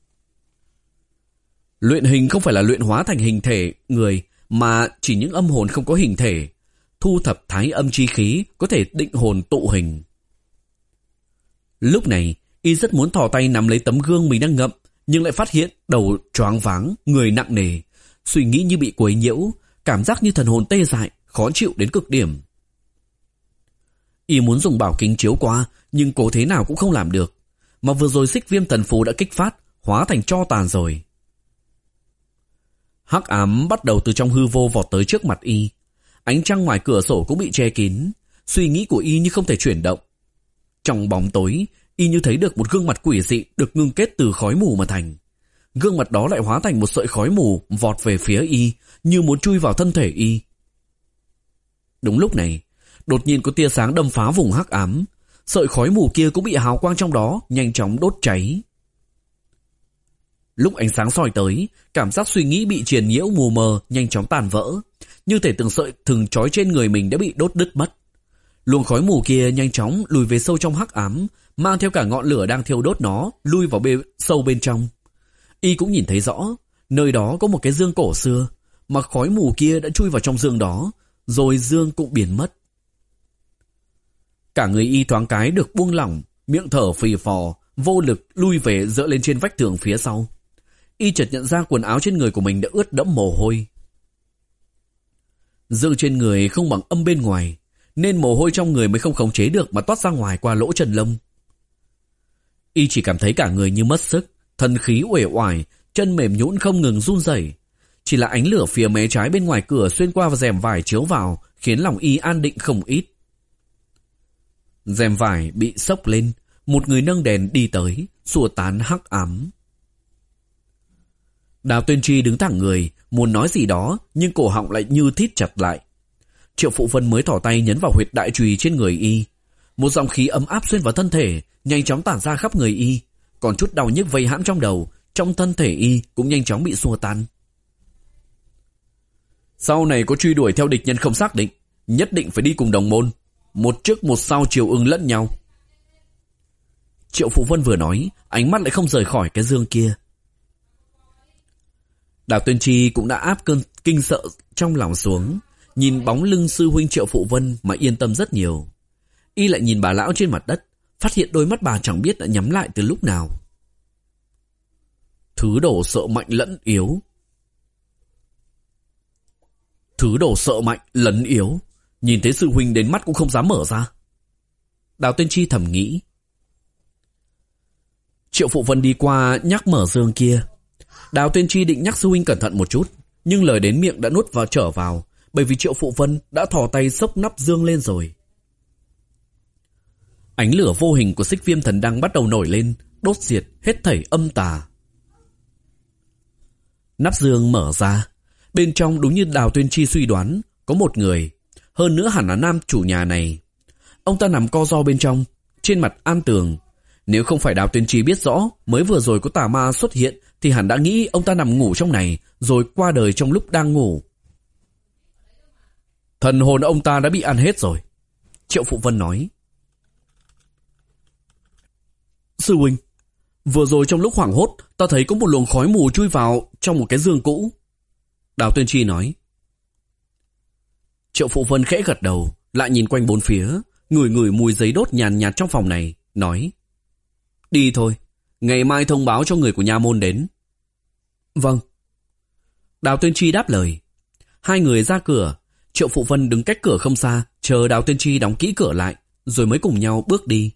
Luyện hình không phải là luyện hóa thành hình thể người, mà chỉ những âm hồn không có hình thể. Thu thập thái âm chi khí có thể định hồn tụ hình. Lúc này, Y rất muốn thò tay nắm lấy tấm gương mình đang ngậm, nhưng lại phát hiện đầu choáng váng, người nặng nề, suy nghĩ như bị quấy nhiễu, cảm giác như thần hồn tê dại, khó chịu đến cực điểm. Y muốn dùng bảo kính chiếu qua, nhưng cố thế nào cũng không làm được. Mà vừa rồi xích viêm thần phù đã kích phát, hóa thành tro tàn rồi. Hắc ám bắt đầu từ trong hư vô vọt tới trước mặt Y. Ánh trăng ngoài cửa sổ cũng bị che kín, suy nghĩ của y như không thể chuyển động. Trong bóng tối, y như thấy được một gương mặt quỷ dị được ngưng kết từ khói mù mà thành. Gương mặt đó lại hóa thành một sợi khói mù vọt về phía y, như muốn chui vào thân thể y. Đúng lúc này, đột nhiên có tia sáng đâm phá vùng hắc ám. Sợi khói mù kia cũng bị hào quang trong đó nhanh chóng đốt cháy. Lúc ánh sáng soi tới, cảm giác suy nghĩ bị triền nhiễu mù mờ nhanh chóng tàn vỡ, như thể từng sợi thừng trói trên người mình đã bị đốt đứt mất. Luồng khói mù kia nhanh chóng lùi về sâu trong hắc ám, mang theo cả ngọn lửa đang thiêu đốt nó lui vào bê, sâu bên trong. Y cũng nhìn thấy rõ, nơi đó có một cái giương cổ xưa, mà khói mù kia đã chui vào trong giương đó, rồi giương cũng biến mất. Cả người y thoáng cái được buông lỏng, miệng thở phì phò, vô lực lui về dựa lên trên vách tường phía sau. Y chợt nhận ra quần áo trên người của mình đã ướt đẫm mồ hôi. Dương trên người không bằng âm bên ngoài, nên mồ hôi trong người mới không khống chế được mà toát ra ngoài qua lỗ chân lông. Y chỉ cảm thấy cả người như mất sức, thần khí uể oải, chân mềm nhũn không ngừng run rẩy. Chỉ là ánh lửa phía mé trái bên ngoài cửa xuyên qua rèm vải chiếu vào, khiến lòng y an định không ít. Rèm vải bị xốc lên, một người nâng đèn đi tới, xua tán hắc ám. Đào Tuyên Chi đứng thẳng người, muốn nói gì đó, nhưng cổ họng lại như thít chặt lại. Triệu Phụ Vân mới thỏ tay nhấn vào huyệt đại chùy trên người y. Một dòng khí ấm áp xuyên vào thân thể, nhanh chóng tản ra khắp người y. Còn chút đau nhức vây hãm trong đầu, trong thân thể y cũng nhanh chóng bị xua tan. Sau này có truy đuổi theo địch nhân không xác định, nhất định phải đi cùng đồng môn, một trước một sau chiều ứng lẫn nhau. Triệu Phụ Vân vừa nói, ánh mắt lại không rời khỏi cái giương kia. Đào Tuyên Chi cũng đã áp cơn kinh sợ trong lòng xuống, nhìn bóng lưng sư huynh Triệu Phụ Vân mà yên tâm rất nhiều. Y lại nhìn bà lão trên mặt đất, phát hiện đôi mắt bà chẳng biết đã nhắm lại từ lúc nào. Thứ đồ sợ mạnh lẫn yếu. Thứ đồ sợ mạnh lẫn yếu. Nhìn thấy sư huynh đến mắt cũng không dám mở ra. Đào Tuyên Chi thầm nghĩ. Triệu Phụ Vân đi qua nhắc mở giường kia. Đào Tuyên Chi định nhắc sư huynh cẩn thận một chút, nhưng lời đến miệng đã nuốt vào trở vào, bởi vì Triệu Phụ Vân đã thò tay xốc nắp giường lên rồi. Ánh lửa vô hình của Xích Viêm Thần Đăng bắt đầu nổi lên, đốt diệt hết thảy âm tà. Nắp giường mở ra, bên trong đúng như Đào Tuyên Chi suy đoán, có một người, hơn nữa hẳn là nam chủ nhà này. Ông ta nằm co ro bên trong, trên mặt an tường. Nếu không phải Đào Tuyên Chi biết rõ mới vừa rồi có tà ma xuất hiện, thì hẳn đã nghĩ ông ta nằm ngủ trong này, rồi qua đời trong lúc đang ngủ. Thần hồn ông ta đã bị ăn hết rồi, Triệu Phụ Vân nói. Sư huynh, vừa rồi trong lúc hoảng hốt, ta thấy có một luồng khói mù chui vào trong một cái giường cũ. Đào Tuyên Chi nói. Triệu Phụ Vân khẽ gật đầu, lại nhìn quanh bốn phía, ngửi ngửi mùi giấy đốt nhàn nhạt trong phòng này, nói. Đi thôi, ngày mai thông báo cho người của nha môn đến. Vâng. Đào Tuyên Chi đáp lời. Hai người ra cửa, Triệu Phụ Vân đứng cách cửa không xa, chờ Đào Tuyên Chi đóng kỹ cửa lại, rồi mới cùng nhau bước đi.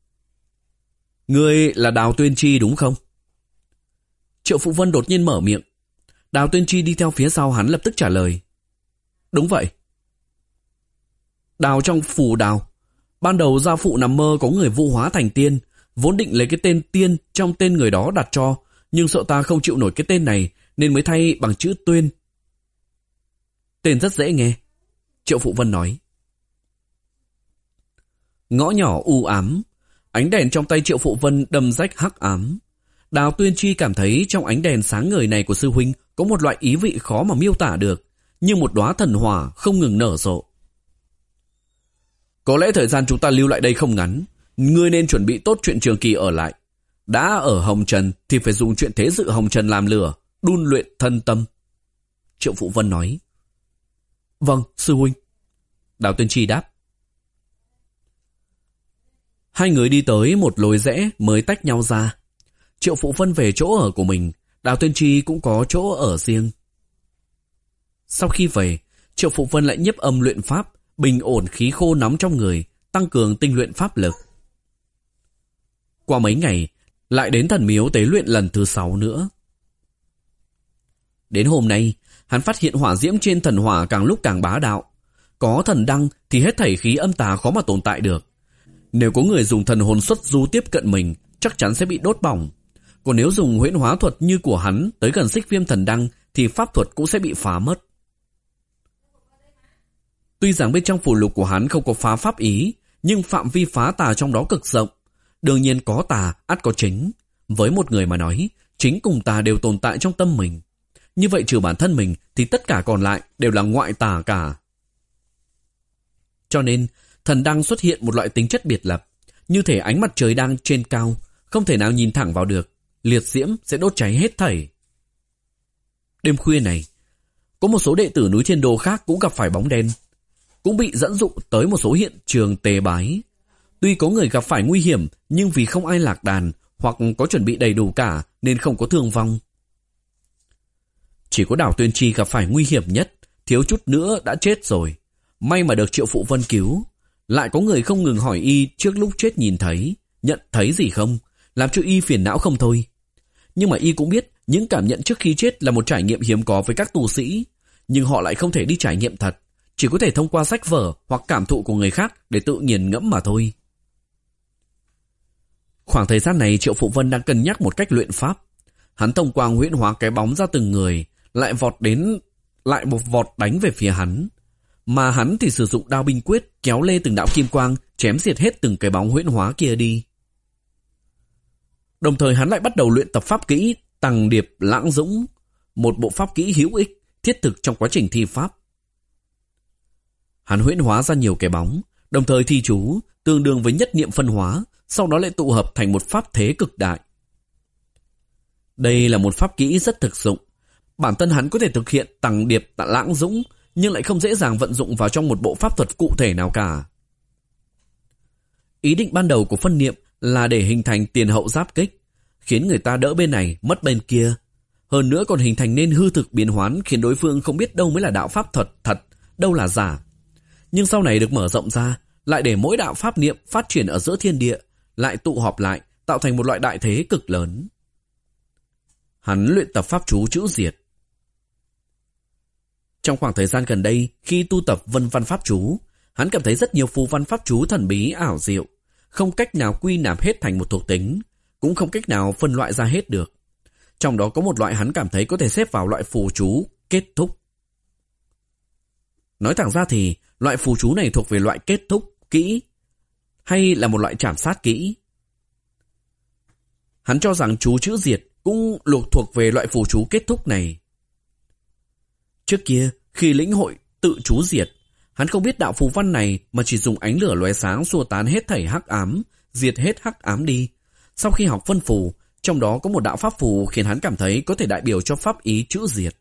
Ngươi là Đào Tuyên Chi đúng không? Triệu Phụ Vân đột nhiên mở miệng. Đào Tuyên Chi đi theo phía sau hắn lập tức trả lời. Đúng vậy. Đào trong phủ Đào. Ban đầu gia phụ nằm mơ có người vụ hóa thành tiên, vốn định lấy cái tên Tiên trong tên người đó đặt cho, nhưng sợ ta không chịu nổi cái tên này nên mới thay bằng chữ Tuyên. Tên rất dễ nghe, Triệu Phụ Vân nói. Ngõ nhỏ u ám, ánh đèn trong tay Triệu Phụ Vân đâm rách hắc ám. Đào Tuyên Chi cảm thấy trong ánh đèn sáng ngời này của sư huynh có một loại ý vị khó mà miêu tả được, như một đóa thần hỏa không ngừng nở rộ. Có lẽ thời gian chúng ta lưu lại đây không ngắn, ngươi nên chuẩn bị tốt chuyện Trường Kỳ ở lại. Đã ở Hồng Trần thì phải dùng chuyện thế sự Hồng Trần làm lửa, đun luyện thân tâm. Triệu Phụ Vân nói. Vâng, sư huynh. Đào Tuyên Chi đáp. Hai người đi tới một lối rẽ mới tách nhau ra. Triệu Phụ Vân về chỗ ở của mình, Đào Tuyên Chi cũng có chỗ ở riêng. Sau khi về, Triệu Phụ Vân lại nhiếp âm luyện pháp, bình ổn khí khô nóng trong người, tăng cường tinh luyện pháp lực. Qua mấy ngày, lại đến thần miếu tế luyện lần thứ sáu nữa. Đến hôm nay, hắn phát hiện hỏa diễm trên thần hỏa càng lúc càng bá đạo. Có thần đăng thì hết thảy khí âm tà khó mà tồn tại được. Nếu có người dùng thần hồn xuất du tiếp cận mình, chắc chắn sẽ bị đốt bỏng. Còn nếu dùng huyễn hóa thuật như của hắn tới gần xích viêm thần đăng thì pháp thuật cũng sẽ bị phá mất. Tuy rằng bên trong phù lục của hắn không có phá pháp ý, nhưng phạm vi phá tà trong đó cực rộng. Đương nhiên có tà, ắt có chính. Với một người mà nói, chính cùng tà đều tồn tại trong tâm mình. Như vậy trừ bản thân mình thì tất cả còn lại đều là ngoại tà cả. Cho nên, thần đăng xuất hiện một loại tính chất biệt lập. Như thể ánh mặt trời đang trên cao, không thể nào nhìn thẳng vào được. Liệt diễm sẽ đốt cháy hết thảy. Đêm khuya này, có một số đệ tử núi Thiên Đô khác cũng gặp phải bóng đen, cũng bị dẫn dụ tới một số hiện trường tề bái. Tuy có người gặp phải nguy hiểm, nhưng vì không ai lạc đàn hoặc có chuẩn bị đầy đủ cả nên không có thương vong. Chỉ có Đào Tuyên Chi gặp phải nguy hiểm nhất, thiếu chút nữa đã chết rồi. May mà được Triệu Phụ Vân cứu. Lại có người không ngừng hỏi y trước lúc chết nhìn thấy, nhận thấy gì không, làm cho y phiền não không thôi. Nhưng mà y cũng biết những cảm nhận trước khi chết là một trải nghiệm hiếm có với các tu sĩ, nhưng họ lại không thể đi trải nghiệm thật, chỉ có thể thông qua sách vở hoặc cảm thụ của người khác để tự nghiền ngẫm mà thôi. Khoảng thời gian này Triệu Phụ Vân đang cân nhắc một cách luyện pháp. Hắn thông qua huyễn hóa cái bóng ra từng người, lại vọt đến, lại một vọt đánh về phía hắn. Mà hắn thì sử dụng đao binh quyết kéo lê từng đạo kim quang, chém diệt hết từng cái bóng huyễn hóa kia đi. Đồng thời hắn lại bắt đầu luyện tập pháp kỹ Tằng Điệp Lãng Dũng, một bộ pháp kỹ hữu ích, thiết thực trong quá trình thi pháp. Hắn huyễn hóa ra nhiều cái bóng, đồng thời thi chú, tương đương với nhất niệm phân hóa, sau đó lại tụ hợp thành một pháp thế cực đại. Đây là một pháp kỹ rất thực dụng. Bản thân hắn có thể thực hiện Tằng Điệp Lãng Dũng, nhưng lại không dễ dàng vận dụng vào trong một bộ pháp thuật cụ thể nào cả. Ý định ban đầu của phân niệm là để hình thành tiền hậu giáp kích, khiến người ta đỡ bên này, mất bên kia. Hơn nữa còn hình thành nên hư thực biến hoán, khiến đối phương không biết đâu mới là đạo pháp thuật thật, đâu là giả. Nhưng sau này được mở rộng ra, lại để mỗi đạo pháp niệm phát triển ở giữa thiên địa, lại tụ họp lại, tạo thành một loại đại thế cực lớn. Hắn luyện tập pháp chú chữ diệt. Trong khoảng thời gian gần đây, khi tu tập vân văn pháp chú, hắn cảm thấy rất nhiều phù văn pháp chú thần bí ảo diệu, không cách nào quy nạp hết thành một thuộc tính, cũng không cách nào phân loại ra hết được. Trong đó có một loại hắn cảm thấy có thể xếp vào loại phù chú kết thúc. Nói thẳng ra thì, loại phù chú này thuộc về loại kết thúc, kỹ, hay là một loại trảm sát kỹ. Hắn cho rằng chú chữ diệt cũng lục thuộc về loại phù chú kết thúc này. Trước kia, khi lĩnh hội tự chú diệt, hắn không biết đạo phù văn này mà chỉ dùng ánh lửa lóe sáng xua tán hết thảy hắc ám, diệt hết hắc ám đi. Sau khi học phân phù, trong đó có một đạo pháp phù khiến hắn cảm thấy có thể đại biểu cho pháp ý chữ diệt.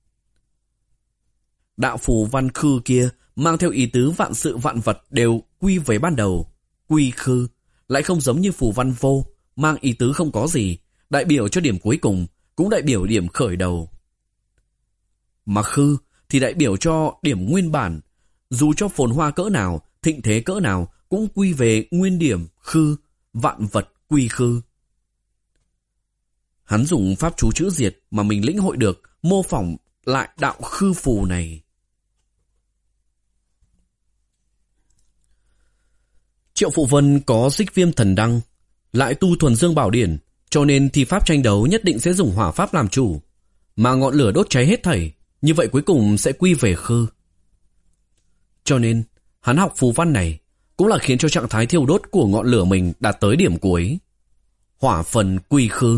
Đạo phù văn khư kia mang theo ý tứ vạn sự vạn vật đều quy về ban đầu, quy khư, lại không giống như phù văn vô, mang ý tứ không có gì, đại biểu cho điểm cuối cùng, cũng đại biểu điểm khởi đầu. Mà khư thì đại biểu cho điểm nguyên bản, dù cho phồn hoa cỡ nào, thịnh thế cỡ nào, cũng quy về nguyên điểm khư, vạn vật quy khư. Hắn dùng pháp chú chữ diệt mà mình lĩnh hội được, mô phỏng lại đạo khư phù này. Triệu Phụ Vân có xích viêm thần đăng, lại tu thuần dương bảo điển, cho nên thi pháp tranh đấu nhất định sẽ dùng hỏa pháp làm chủ, mà ngọn lửa đốt cháy hết thảy, như vậy cuối cùng sẽ quy về khư. Cho nên, hắn học phù văn này cũng là khiến cho trạng thái thiêu đốt của ngọn lửa mình đạt tới điểm cuối. Hỏa phần quy khư.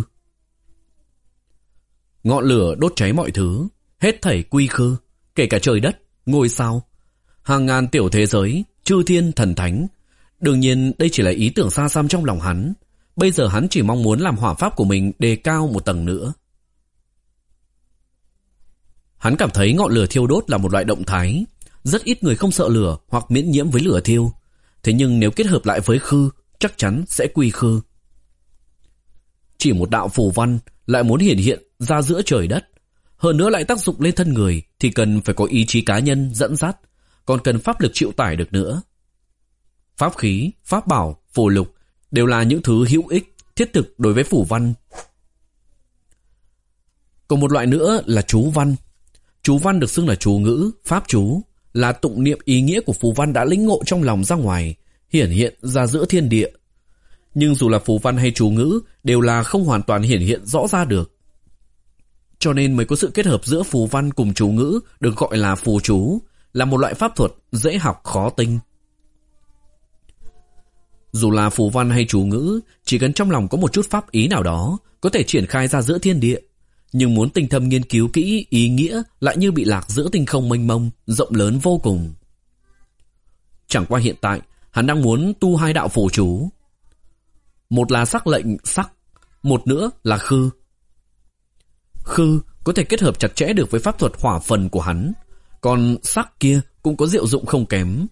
Ngọn lửa đốt cháy mọi thứ, hết thảy quy khư, kể cả trời đất, ngôi sao, hàng ngàn tiểu thế giới, chư thiên thần thánh. Đương nhiên đây chỉ là ý tưởng xa xăm trong lòng hắn. Bây giờ hắn chỉ mong muốn làm hỏa pháp của mình đề cao một tầng nữa. Hắn cảm thấy ngọn lửa thiêu đốt là một loại động thái. Rất ít người không sợ lửa hoặc miễn nhiễm với lửa thiêu. Thế nhưng nếu kết hợp lại với khư, chắc chắn sẽ quy khư. Chỉ một đạo phù văn lại muốn hiển hiện ra giữa trời đất, hơn nữa lại tác dụng lên thân người, thì cần phải có ý chí cá nhân dẫn dắt, còn cần pháp lực chịu tải được nữa. Pháp khí, pháp bảo, phù lục đều là những thứ hữu ích, thiết thực đối với phù văn. Còn một loại nữa là chú văn. Chú văn được xưng là chú ngữ, pháp chú, là tụng niệm ý nghĩa của phù văn đã lĩnh ngộ trong lòng ra ngoài, hiển hiện ra giữa thiên địa. Nhưng dù là phù văn hay chú ngữ đều là không hoàn toàn hiển hiện rõ ra được. Cho nên mới có sự kết hợp giữa phù văn cùng chú ngữ được gọi là phù chú, là một loại pháp thuật dễ học khó tinh. Dù là phù văn hay chú ngữ, chỉ cần trong lòng có một chút pháp ý nào đó, có thể triển khai ra giữa thiên địa. Nhưng muốn tinh thâm nghiên cứu kỹ ý nghĩa lại như bị lạc giữa tinh không mênh mông, rộng lớn vô cùng. Chẳng qua hiện tại, hắn đang muốn tu hai đạo phù chú. Một là sắc lệnh sắc, một nữa là khư. Khư có thể kết hợp chặt chẽ được với pháp thuật hỏa phần của hắn, còn sắc kia cũng có diệu dụng không kém.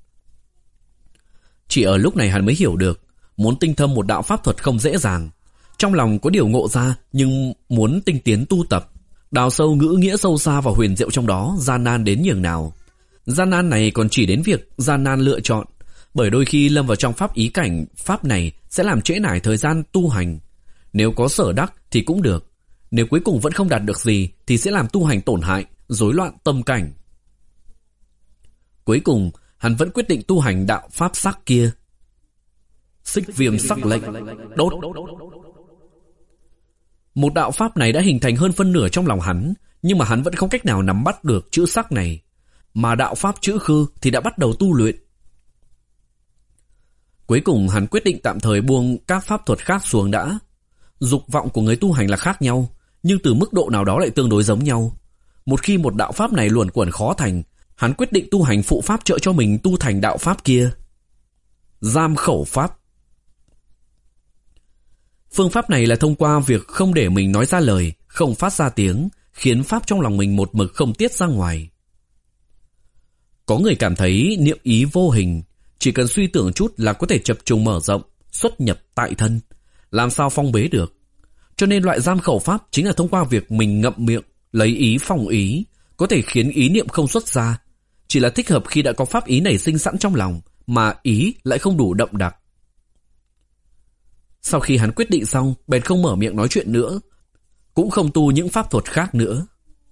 Chỉ ở lúc này hắn mới hiểu được, muốn tinh thâm một đạo pháp thuật không dễ dàng. Trong lòng có điều ngộ ra, nhưng muốn tinh tiến tu tập, đào sâu ngữ nghĩa sâu xa và huyền diệu trong đó, gian nan đến nhường nào. Gian nan này còn chỉ đến việc gian nan lựa chọn, bởi đôi khi lâm vào trong pháp ý cảnh, pháp này sẽ làm trễ nải thời gian tu hành. Nếu có sở đắc thì cũng được, nếu cuối cùng vẫn không đạt được gì thì sẽ làm tu hành tổn hại, rối loạn tâm cảnh. Cuối cùng, hắn vẫn quyết định tu hành đạo pháp sắc kia. Xích viêm sắc lệnh, đốt. Một đạo pháp này đã hình thành hơn phân nửa trong lòng hắn, nhưng mà hắn vẫn không cách nào nắm bắt được chữ sắc này. Mà đạo pháp chữ khư thì đã bắt đầu tu luyện. Cuối cùng hắn quyết định tạm thời buông các pháp thuật khác xuống đã. Dục vọng của người tu hành là khác nhau, nhưng từ mức độ nào đó lại tương đối giống nhau. Một khi một đạo pháp này luẩn quẩn khó thành, hắn quyết định tu hành phụ pháp trợ cho mình tu thành đạo pháp kia. Giam khẩu pháp. Phương pháp này là thông qua việc không để mình nói ra lời, không phát ra tiếng, khiến pháp trong lòng mình một mực không tiết ra ngoài. Có người cảm thấy niệm ý vô hình, chỉ cần suy tưởng chút là có thể chập trùng mở rộng, xuất nhập tại thân, làm sao phong bế được. Cho nên loại giam khẩu pháp chính là thông qua việc mình ngậm miệng, lấy ý phong ý, có thể khiến ý niệm không xuất ra. Chỉ là thích hợp khi đã có pháp ý này sinh sẵn trong lòng, mà ý lại không đủ đậm đặc. Sau khi hắn quyết định xong, bèn không mở miệng nói chuyện nữa, cũng không tu những pháp thuật khác nữa.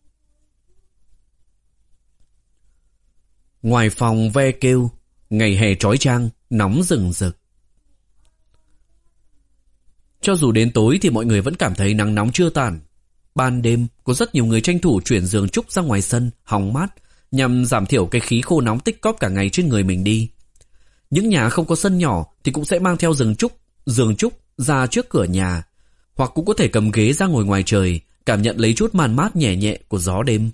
Ngoài phòng ve kêu, ngày hè chói chang, nóng rừng rực. Cho dù đến tối thì mọi người vẫn cảm thấy nắng nóng chưa tàn. Ban đêm, có rất nhiều người tranh thủ chuyển giường trúc ra ngoài sân, hóng mát, nhằm giảm thiểu cái khí khô nóng tích cóp cả ngày trên người mình đi. Những nhà không có sân nhỏ thì cũng sẽ mang theo giường trúc, giường trúc ra trước cửa nhà, hoặc cũng có thể cầm ghế ra ngồi ngoài trời, cảm nhận lấy chút màn mát nhẹ nhẹ của gió đêm.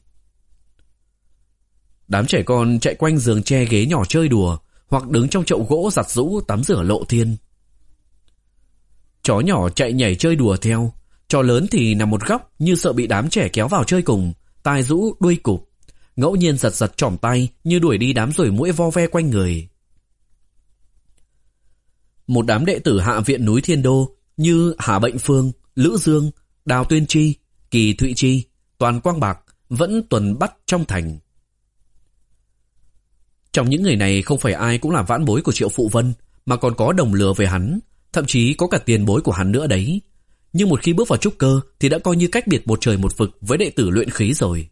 Đám trẻ con chạy quanh giường tre ghế nhỏ chơi đùa, hoặc đứng trong chậu gỗ giặt giũ tắm rửa lộ thiên. Chó nhỏ chạy nhảy chơi đùa theo, chó lớn thì nằm một góc như sợ bị đám trẻ kéo vào chơi cùng, tai rũ đuôi cụp, ngẫu nhiên giật giật chỏm tay như đuổi đi đám ruồi muỗi vo ve quanh người. Một đám đệ tử hạ viện núi Thiên Đô như Hà Bệnh Phương, Lữ Dương, Đào Tuyên Chi, Kỳ Thụy Chi, Toàn Quang Bạc vẫn tuần bắt trong thành. Trong những người này không phải ai cũng là vãn bối của Triệu Phụ Vân, mà còn có đồng lứa với hắn, thậm chí có cả tiền bối của hắn nữa đấy. Nhưng một khi bước vào trúc cơ thì đã coi như cách biệt một trời một vực với đệ tử luyện khí rồi.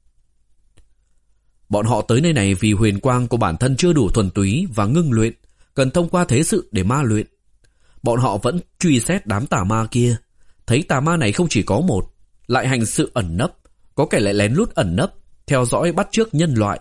Bọn họ tới nơi này vì huyền quang của bản thân chưa đủ thuần túy và ngưng luyện, cần thông qua thế sự để ma luyện. Bọn họ vẫn truy xét đám tà ma kia, thấy tà ma này không chỉ có một, lại hành sự ẩn nấp, có kẻ lại lén lút ẩn nấp, theo dõi bắt chước nhân loại.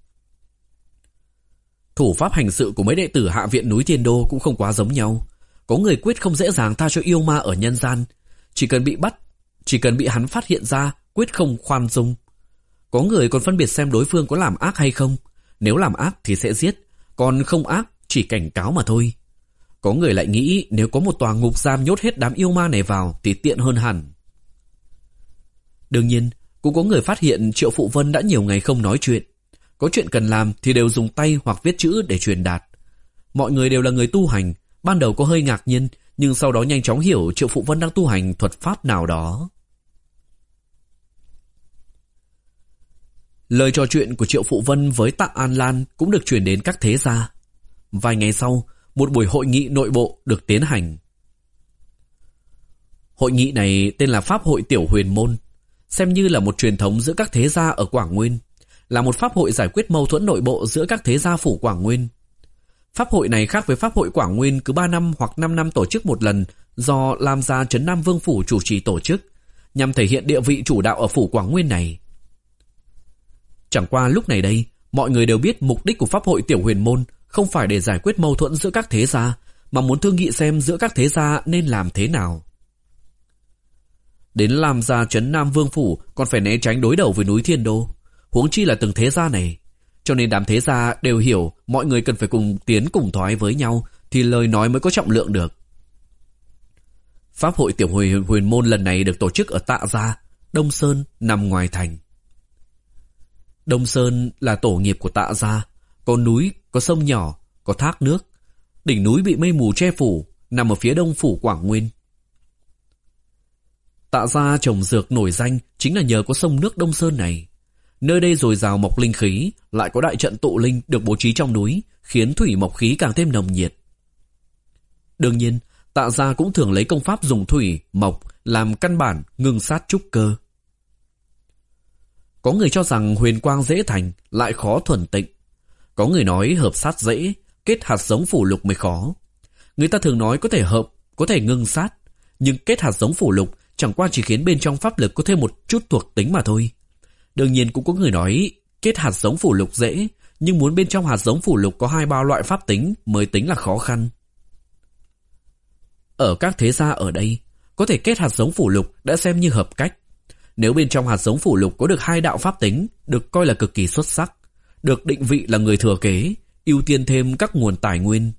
Thủ pháp hành sự của mấy đệ tử hạ viện núi Thiên Đô cũng không quá giống nhau. Có người quyết không dễ dàng tha cho yêu ma ở nhân gian, chỉ cần bị bắt, chỉ cần bị hắn phát hiện ra, quyết không khoan dung. Có người còn phân biệt xem đối phương có làm ác hay không, nếu làm ác thì sẽ giết, còn không ác chỉ cảnh cáo mà thôi. Có người lại nghĩ nếu có một tòa ngục giam nhốt hết đám yêu ma này vào thì tiện hơn hẳn. Đương nhiên, cũng có người phát hiện Triệu Phụ Vân đã nhiều ngày không nói chuyện. Có chuyện cần làm thì đều dùng tay hoặc viết chữ để truyền đạt. Mọi người đều là người tu hành, ban đầu có hơi ngạc nhiên, nhưng sau đó nhanh chóng hiểu Triệu Phụ Vân đang tu hành thuật pháp nào đó. Lời trò chuyện của Triệu Phụ Vân với Tạ An Lan cũng được truyền đến các thế gia. Vài ngày sau, một buổi hội nghị nội bộ được tiến hành. Hội nghị này tên là Pháp hội Tiểu Huyền Môn, xem như là một truyền thống giữa các thế gia ở Quảng Nguyên, là một pháp hội giải quyết mâu thuẫn nội bộ giữa các thế gia phủ Quảng Nguyên. Pháp hội này khác với pháp hội Quảng Nguyên cứ ba năm hoặc năm năm tổ chức một lần do Lam gia Trấn Nam Vương phủ chủ trì tổ chức, nhằm thể hiện địa vị chủ đạo ở phủ Quảng Nguyên này. Chẳng qua lúc này đây, mọi người đều biết mục đích của pháp hội Tiểu Huyền Môn không phải để giải quyết mâu thuẫn giữa các thế gia, mà muốn thương nghị xem giữa các thế gia nên làm thế nào. Đến Lam gia Trấn Nam Vương phủ còn phải né tránh đối đầu với núi Thiên Đô, huống chi là từng thế gia này. Cho nên đám thế gia đều hiểu mọi người cần phải cùng tiến cùng thoái với nhau thì lời nói mới có trọng lượng được. Pháp hội Tiểu Huyền, Huyền Môn lần này được tổ chức ở Tạ Gia, Đông Sơn nằm ngoài thành. Đông Sơn là tổ nghiệp của Tạ Gia, có núi, có sông nhỏ, có thác nước. Đỉnh núi bị mây mù che phủ, nằm ở phía đông phủ Quảng Nguyên. Tạ Gia trồng dược nổi danh chính là nhờ có sông nước Đông Sơn này. Nơi đây dồi dào mộc linh khí, lại có đại trận tụ linh được bố trí trong núi, khiến thủy mộc khí càng thêm nồng nhiệt. Đương nhiên, Tạ Gia cũng thường lấy công pháp dùng thủy, mộc làm căn bản ngưng sát trúc cơ. Có người cho rằng huyền quang dễ thành, lại khó thuần tịnh. Có người nói hợp sát dễ, kết hạt giống phủ lục mới khó. Người ta thường nói có thể hợp, có thể ngưng sát, nhưng kết hạt giống phủ lục chẳng qua chỉ khiến bên trong pháp lực có thêm một chút thuộc tính mà thôi. Đương nhiên cũng có người nói kết hạt giống phủ lục dễ, nhưng muốn bên trong hạt giống phủ lục có hai ba loại pháp tính mới tính là khó khăn. Ở các thế gia ở đây, có thể kết hạt giống phủ lục đã xem như hợp cách. Nếu bên trong hạt giống phủ lục có được hai đạo pháp tính, được coi là cực kỳ xuất sắc, được định vị là người thừa kế, ưu tiên thêm các nguồn tài nguyên.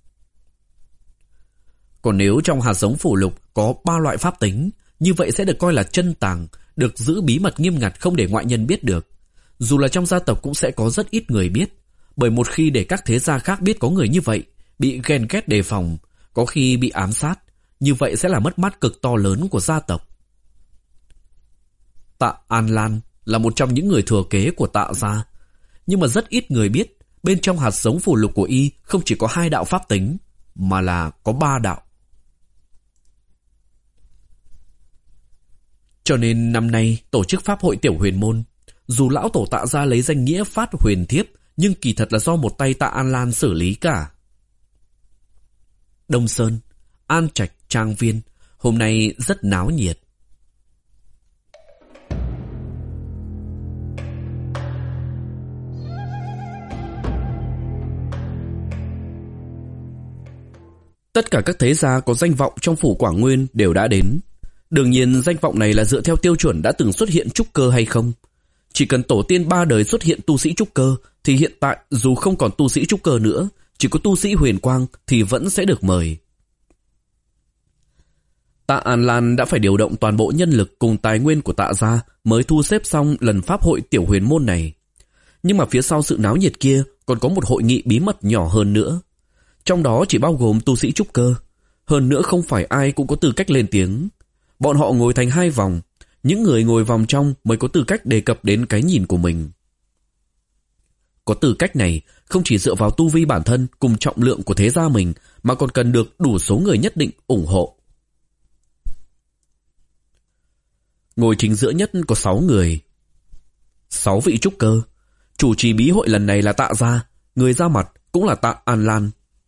Còn nếu trong hạt giống phủ lục có ba loại pháp tính, như vậy sẽ được coi là chân tàng, được giữ bí mật nghiêm ngặt không để ngoại nhân biết được. Dù là trong gia tộc cũng sẽ có rất ít người biết, bởi một khi để các thế gia khác biết có người như vậy, bị ghen ghét đề phòng, có khi bị ám sát, như vậy sẽ là mất mát cực to lớn của gia tộc. Tạ An Lan là một trong những người thừa kế của Tạ gia, nhưng mà rất ít người biết bên trong hạt giống phù lục của y không chỉ có hai đạo pháp tính, mà là có ba đạo. Cho nên năm nay tổ chức pháp hội Tiểu Huyền Môn, dù lão tổ Tạ gia lấy danh nghĩa phát huyền thiếp, nhưng kỳ thật là do một tay Tạ An Lan xử lý cả. Đông Sơn, An Trạch Trang Viên hôm nay rất náo nhiệt. Tất cả các thế gia có danh vọng trong phủ Quảng Nguyên đều đã đến. Đương nhiên danh vọng này là dựa theo tiêu chuẩn đã từng xuất hiện trúc cơ hay không. Chỉ cần tổ tiên ba đời xuất hiện tu sĩ trúc cơ, thì hiện tại dù không còn tu sĩ trúc cơ nữa, chỉ có tu sĩ huyền quang thì vẫn sẽ được mời. Tạ An Lan đã phải điều động toàn bộ nhân lực cùng tài nguyên của Tạ gia mới thu xếp xong lần pháp hội Tiểu Huyền Môn này. Nhưng mà phía sau sự náo nhiệt kia còn có một hội nghị bí mật nhỏ hơn nữa. Trong đó chỉ bao gồm tu sĩ trúc cơ. Hơn nữa không phải ai cũng có tư cách lên tiếng. Bọn họ ngồi thành hai vòng. Những người ngồi vòng trong mới có tư cách đề cập đến cái nhìn của mình. Có tư cách này không chỉ dựa vào tu vi bản thân cùng trọng lượng của thế gia mình, mà còn cần được đủ số người nhất định ủng hộ. Ngồi chính giữa nhất có sáu người. Sáu vị trúc cơ. Chủ trì bí hội lần này là Tạ gia, người ra mặt cũng là Tạ An Lan.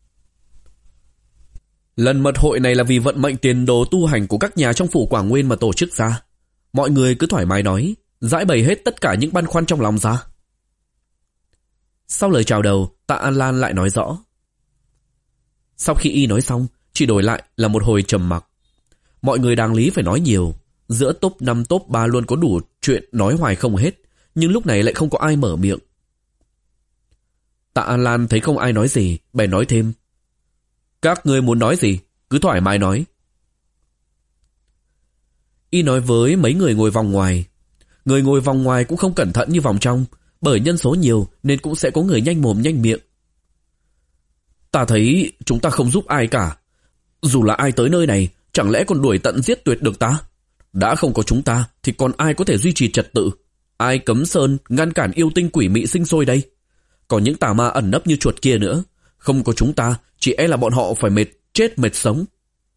Lần mật hội này là vì vận mệnh tiền đồ tu hành của các nhà trong phủ Quảng Nguyên mà tổ chức ra. Mọi người cứ thoải mái nói, giải bày hết tất cả những băn khoăn trong lòng ra. Sau lời chào đầu, Tạ An Lan lại nói rõ. Sau khi y nói xong, chỉ đổi lại là một hồi trầm mặc. Mọi người đáng lý phải nói nhiều. Giữa top năm top ba luôn có đủ chuyện nói hoài không hết, nhưng lúc này lại không có ai mở miệng. Tạ An Lan thấy không ai nói gì, bèn nói thêm. Các ngươi muốn nói gì, cứ thoải mái nói. Y nói với mấy người ngồi vòng ngoài. Người ngồi vòng ngoài cũng không cẩn thận như vòng trong, bởi nhân số nhiều nên cũng sẽ có người nhanh mồm nhanh miệng. Ta thấy chúng ta không giúp ai cả. Dù là ai tới nơi này, chẳng lẽ còn đuổi tận giết tuyệt được ta? Đã không có chúng ta thì còn ai có thể duy trì trật tự? Ai cấm sơn ngăn cản yêu tinh quỷ mị sinh sôi đây? Còn những tà ma ẩn nấp như chuột kia nữa. Không có chúng ta, chỉ e là bọn họ phải mệt chết mệt sống.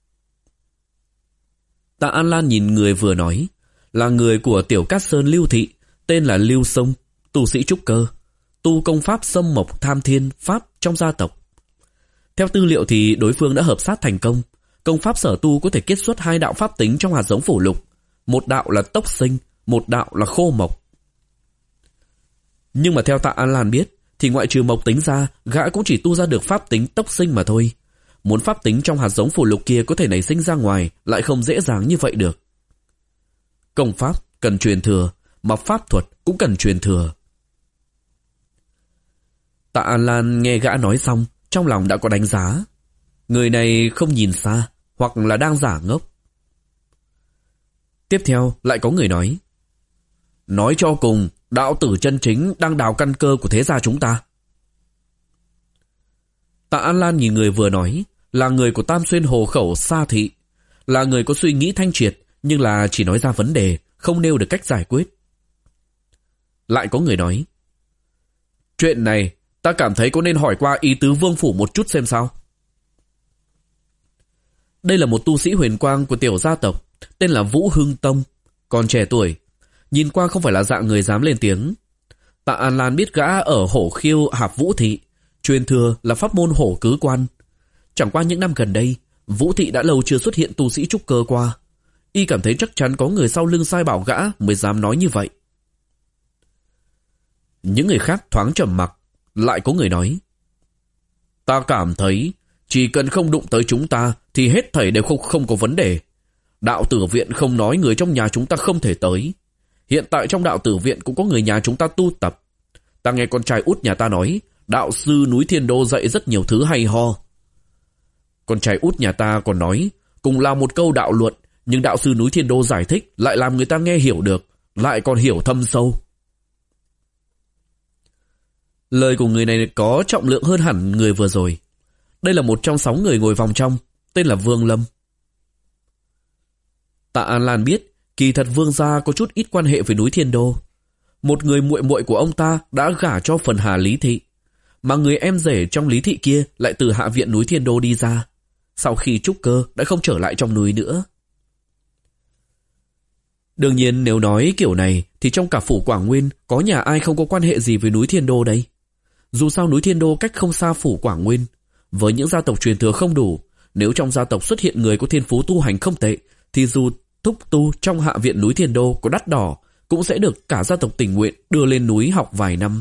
Tạ An Lan nhìn người vừa nói, là người của Tiểu Cát Sơn Lưu Thị, tên là Lưu Sông, tu sĩ trúc cơ, tu công pháp xâm mộc tham thiên pháp trong gia tộc. Theo tư liệu thì đối phương đã hợp sát thành công. Công pháp sở tu có thể kết xuất hai đạo pháp tính trong hạt giống phổ lục. Một đạo là tốc sinh, một đạo là khô mộc. Nhưng mà theo Tạ An Lan biết, thì ngoại trừ mộc tính ra, gã cũng chỉ tu ra được pháp tính tốc sinh mà thôi. Muốn pháp tính trong hạt giống phổ lục kia có thể nảy sinh ra ngoài, lại không dễ dàng như vậy được. Công pháp cần truyền thừa, mà pháp thuật cũng cần truyền thừa. Tạ An Lan nghe gã nói xong, trong lòng đã có đánh giá. Người này không nhìn xa, hoặc là đang giả ngốc. Tiếp theo lại có người nói, nói cho cùng, đạo tử chân chính đang đào căn cơ của thế gia chúng ta. Tạ An Lan nhìn người vừa nói, là người của Tam Xuyên Hồ Khẩu Sa Thị, là người có suy nghĩ thanh triệt, nhưng là chỉ nói ra vấn đề, không nêu được cách giải quyết. Lại có người nói, chuyện này ta cảm thấy có nên hỏi qua ý tứ vương phủ một chút xem sao. Đây là một tu sĩ huyền quang của tiểu gia tộc, tên là Vũ Hưng Tông, còn trẻ tuổi, nhìn qua không phải là dạng người dám lên tiếng. Tạ An Lan biết gã ở Hổ Khiêu Hạp Vũ Thị, truyền thừa là pháp môn hổ cứ quan. Chẳng qua những năm gần đây, Vũ Thị đã lâu chưa xuất hiện tu sĩ trúc cơ qua. Y cảm thấy chắc chắn có người sau lưng sai bảo gã mới dám nói như vậy. Những người khác thoáng trầm mặc, lại có người nói, ta cảm thấy chỉ cần không đụng tới chúng ta thì hết thảy đều không, không có vấn đề. Đạo tử viện không nói người trong nhà chúng ta không thể tới. Hiện tại trong đạo tử viện cũng có người nhà chúng ta tu tập. Ta nghe con trai út nhà ta nói, đạo sư núi Thiên Đô dạy rất nhiều thứ hay ho. Con trai út nhà ta còn nói, cùng là một câu đạo luận, nhưng đạo sư núi Thiên Đô giải thích lại làm người ta nghe hiểu được, lại còn hiểu thâm sâu. Lời của người này có trọng lượng hơn hẳn người vừa rồi. Đây là một trong sáu người ngồi vòng trong, tên là Vương Lâm. Tạ An Lan biết, kỳ thật Vương gia có chút ít quan hệ với núi Thiên Đô. Một người muội muội của ông ta đã gả cho phần Hà Lý Thị, mà người em rể trong Lý Thị kia lại từ hạ viện núi Thiên Đô đi ra. Sau khi trúc cơ đã không trở lại trong núi nữa. Đương nhiên nếu nói kiểu này thì trong cả phủ Quảng Nguyên có nhà ai không có quan hệ gì với núi Thiên Đô đây. Dù sao núi Thiên Đô cách không xa phủ Quảng Nguyên. Với những gia tộc truyền thừa không đủ, nếu trong gia tộc xuất hiện người có thiên phú tu hành không tệ, thì dù thúc tu trong hạ viện núi Thiên Đô có đắt đỏ, cũng sẽ được cả gia tộc tình nguyện đưa lên núi học vài năm.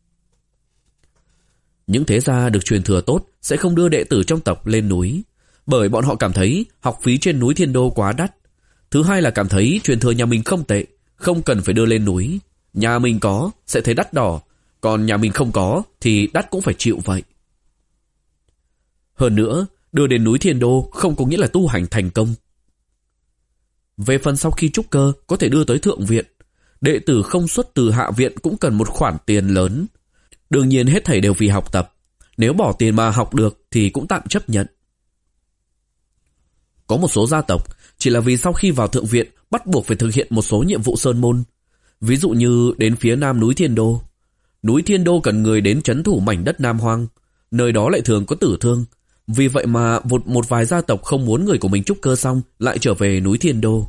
Những thế gia được truyền thừa tốt sẽ không đưa đệ tử trong tộc lên núi, bởi bọn họ cảm thấy học phí trên núi Thiên Đô quá đắt. Thứ hai là cảm thấy truyền thừa nhà mình không tệ, không cần phải đưa lên núi. Nhà mình có sẽ thấy đắt đỏ, còn nhà mình không có thì đắt cũng phải chịu vậy. Hơn nữa, đưa đến núi Thiên Đô không có nghĩa là tu hành thành công. Về phần sau khi trúc cơ có thể đưa tới thượng viện, đệ tử không xuất từ hạ viện cũng cần một khoản tiền lớn. Đương nhiên hết thảy đều vì học tập. Nếu bỏ tiền mà học được thì cũng tạm chấp nhận. Có một số gia tộc chỉ là vì sau khi vào thượng viện bắt buộc phải thực hiện một số nhiệm vụ sơn môn. Ví dụ như đến phía nam núi Thiên Đô. Núi Thiên Đô cần người đến trấn thủ mảnh đất Nam Hoang. Nơi đó lại thường có tử thương. Vì vậy mà một, một vài gia tộc không muốn người của mình trúc cơ xong lại trở về núi Thiên Đô.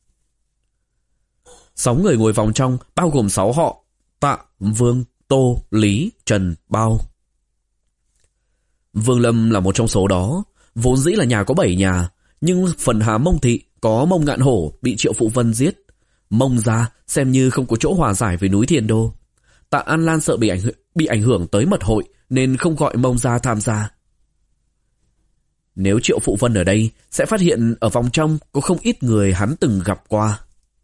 Sáu người ngồi vòng trong bao gồm sáu họ: Tạ, Vương, Tô, Lý, Trần, Bao. Vương Lâm là một trong số đó. Vốn dĩ là nhà có bảy nhà, nhưng phần Hà Mông Thị có Mông Ngạn Hổ bị Triệu Phụ Vân giết. Mông gia xem như không có chỗ hòa giải với núi Thiên Đô. Tạ An Lan sợ bị ảnh, bị ảnh hưởng tới mật hội nên không gọi Mông gia tham gia. Nếu Triệu Phụ Vân ở đây sẽ phát hiện ở vòng trong có không ít người hắn từng gặp qua.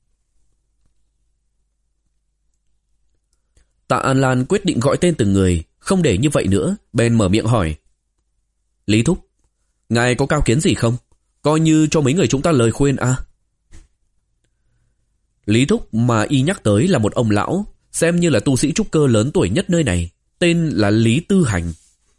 Tạ An Lan quyết định gọi tên từng người, không để như vậy nữa, bèn mở miệng hỏi: Lý Thúc, ngài có cao kiến gì không? Coi như cho mấy người chúng ta lời khuyên à? Lý Thúc mà y nhắc tới là một ông lão, xem như là tu sĩ trúc cơ lớn tuổi nhất nơi này, tên là Lý Tư Hành.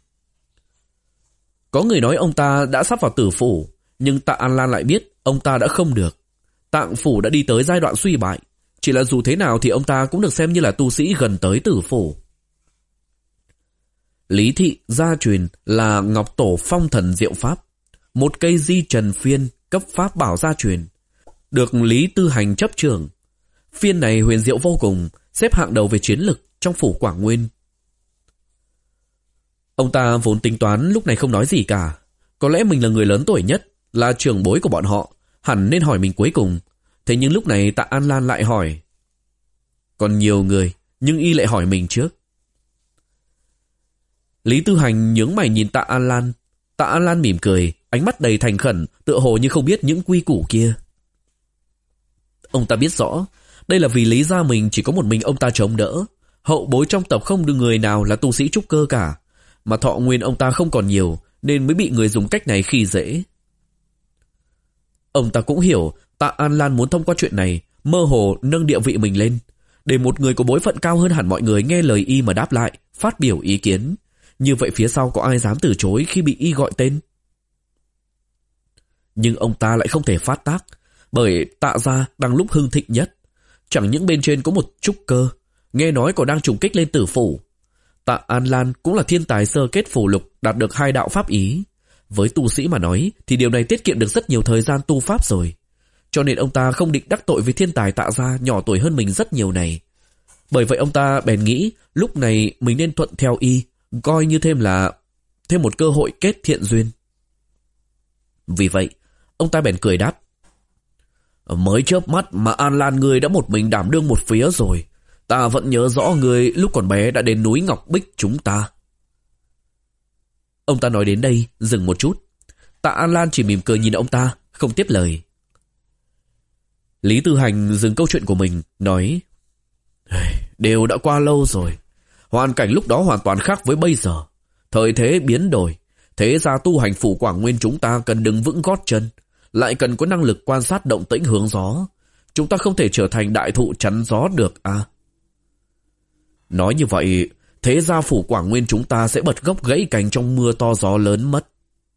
Có người nói ông ta đã sắp vào tử phủ, nhưng Tạ An Lan lại biết ông ta đã không được. Tạng phủ đã đi tới giai đoạn suy bại, chỉ là dù thế nào thì ông ta cũng được xem như là tu sĩ gần tới tử phủ. Lý Thị gia truyền là Ngọc Tổ Phong Thần Diệu Pháp, một cây di trần phiên cấp pháp bảo gia truyền, được Lý Tư Hành chấp trưởng. Phiên này huyền diệu vô cùng, xếp hạng đầu về chiến lực trong phủ Quảng Nguyên. Ông ta vốn tính toán lúc này không nói gì cả. Có lẽ mình là người lớn tuổi nhất, là trưởng bối của bọn họ, hẳn nên hỏi mình cuối cùng. Thế nhưng lúc này Tạ An Lan lại hỏi. Còn nhiều người, nhưng y lại hỏi mình trước. Lý Tư Hành nhướng mày nhìn Tạ An Lan. Tạ An Lan mỉm cười, ánh mắt đầy thành khẩn, tựa hồ như không biết những quy củ kia. Ông ta biết rõ, đây là vì Lý gia mình chỉ có một mình ông ta chống đỡ. Hậu bối trong tộc không được người nào là tu sĩ trúc cơ cả, mà thọ nguyên ông ta không còn nhiều, nên mới bị người dùng cách này khi dễ. Ông ta cũng hiểu Tạ An Lan muốn thông qua chuyện này mơ hồ nâng địa vị mình lên, để một người có bối phận cao hơn hẳn mọi người nghe lời y mà đáp lại, phát biểu ý kiến. Như vậy phía sau có ai dám từ chối khi bị y gọi tên? Nhưng ông ta lại không thể phát tác, bởi Tạ gia đang lúc hưng thịnh nhất. Chẳng những bên trên có một trúc cơ, nghe nói còn đang trùng kích lên tử phủ. Tạ An Lan cũng là thiên tài sơ kết phù lục, đạt được hai đạo pháp ý. Với tu sĩ mà nói thì điều này tiết kiệm được rất nhiều thời gian tu pháp rồi. Cho nên ông ta không định đắc tội với thiên tài Tạ gia nhỏ tuổi hơn mình rất nhiều này. Bởi vậy ông ta bèn nghĩ lúc này mình nên thuận theo y, coi như thêm là thêm một cơ hội kết thiện duyên. Vì vậy ông ta bèn cười đáp. Mới chớp mắt mà An Lan người đã một mình đảm đương một phía rồi. Ta vẫn nhớ rõ người lúc còn bé đã đến núi Ngọc Bích chúng ta. Ông ta nói đến đây, dừng một chút. Tạ An Lan chỉ mỉm cười nhìn ông ta, không tiếp lời. Lý Tư Hành dừng câu chuyện của mình, nói. Đều đã qua lâu rồi. Hoàn cảnh lúc đó hoàn toàn khác với bây giờ. Thời thế biến đổi. Thế ra tu hành phủ Quảng Nguyên chúng ta cần đứng vững gót chân, lại cần có năng lực quan sát động tĩnh hướng gió. Chúng ta không thể trở thành đại thụ chắn gió được à? Nói như vậy, thế ra phủ Quảng Nguyên chúng ta sẽ bật gốc gãy cành trong mưa to gió lớn mất.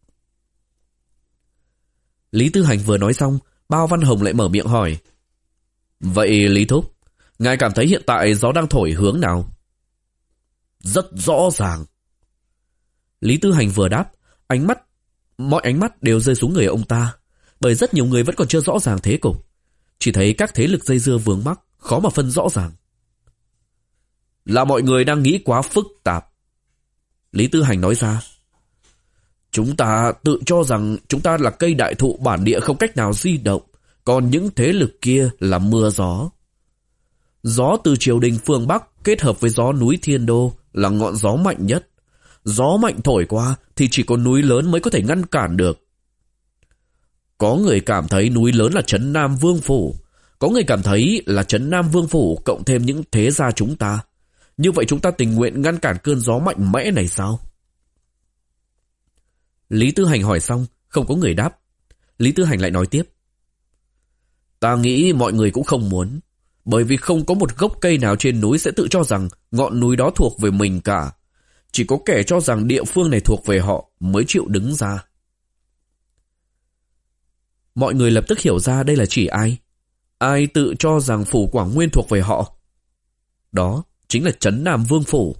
Lý Tư Hành vừa nói xong, Bao Văn Hồng lại mở miệng hỏi. Vậy Lý Thúc, ngài cảm thấy hiện tại gió đang thổi hướng nào? Rất rõ ràng. Lý Tư Hành vừa đáp, ánh mắt, mọi ánh mắt đều rơi xuống người ông ta, bởi rất nhiều người vẫn còn chưa rõ ràng thế cục. Chỉ thấy các thế lực dây dưa vướng mắc, khó mà phân rõ ràng. Là mọi người đang nghĩ quá phức tạp. Lý Tư Hành nói ra. Chúng ta tự cho rằng chúng ta là cây đại thụ bản địa không cách nào di động, còn những thế lực kia là mưa gió. Gió từ triều đình phương Bắc kết hợp với gió núi Thiên Đô là ngọn gió mạnh nhất. Gió mạnh thổi qua thì chỉ có núi lớn mới có thể ngăn cản được. Có người cảm thấy núi lớn là Trấn Nam Vương Phủ, có người cảm thấy là Trấn Nam Vương Phủ cộng thêm những thế gia chúng ta. Như vậy chúng ta tình nguyện ngăn cản cơn gió mạnh mẽ này sao? Lý Tư Hành hỏi xong, không có người đáp. Lý Tư Hành lại nói tiếp. Ta nghĩ mọi người cũng không muốn, bởi vì không có một gốc cây nào trên núi sẽ tự cho rằng ngọn núi đó thuộc về mình cả. Chỉ có kẻ cho rằng địa phương này thuộc về họ mới chịu đứng ra. Mọi người lập tức hiểu ra đây là chỉ ai. Ai tự cho rằng phủ Quảng Nguyên thuộc về họ? Đó chính là Trấn Nam Vương Phủ.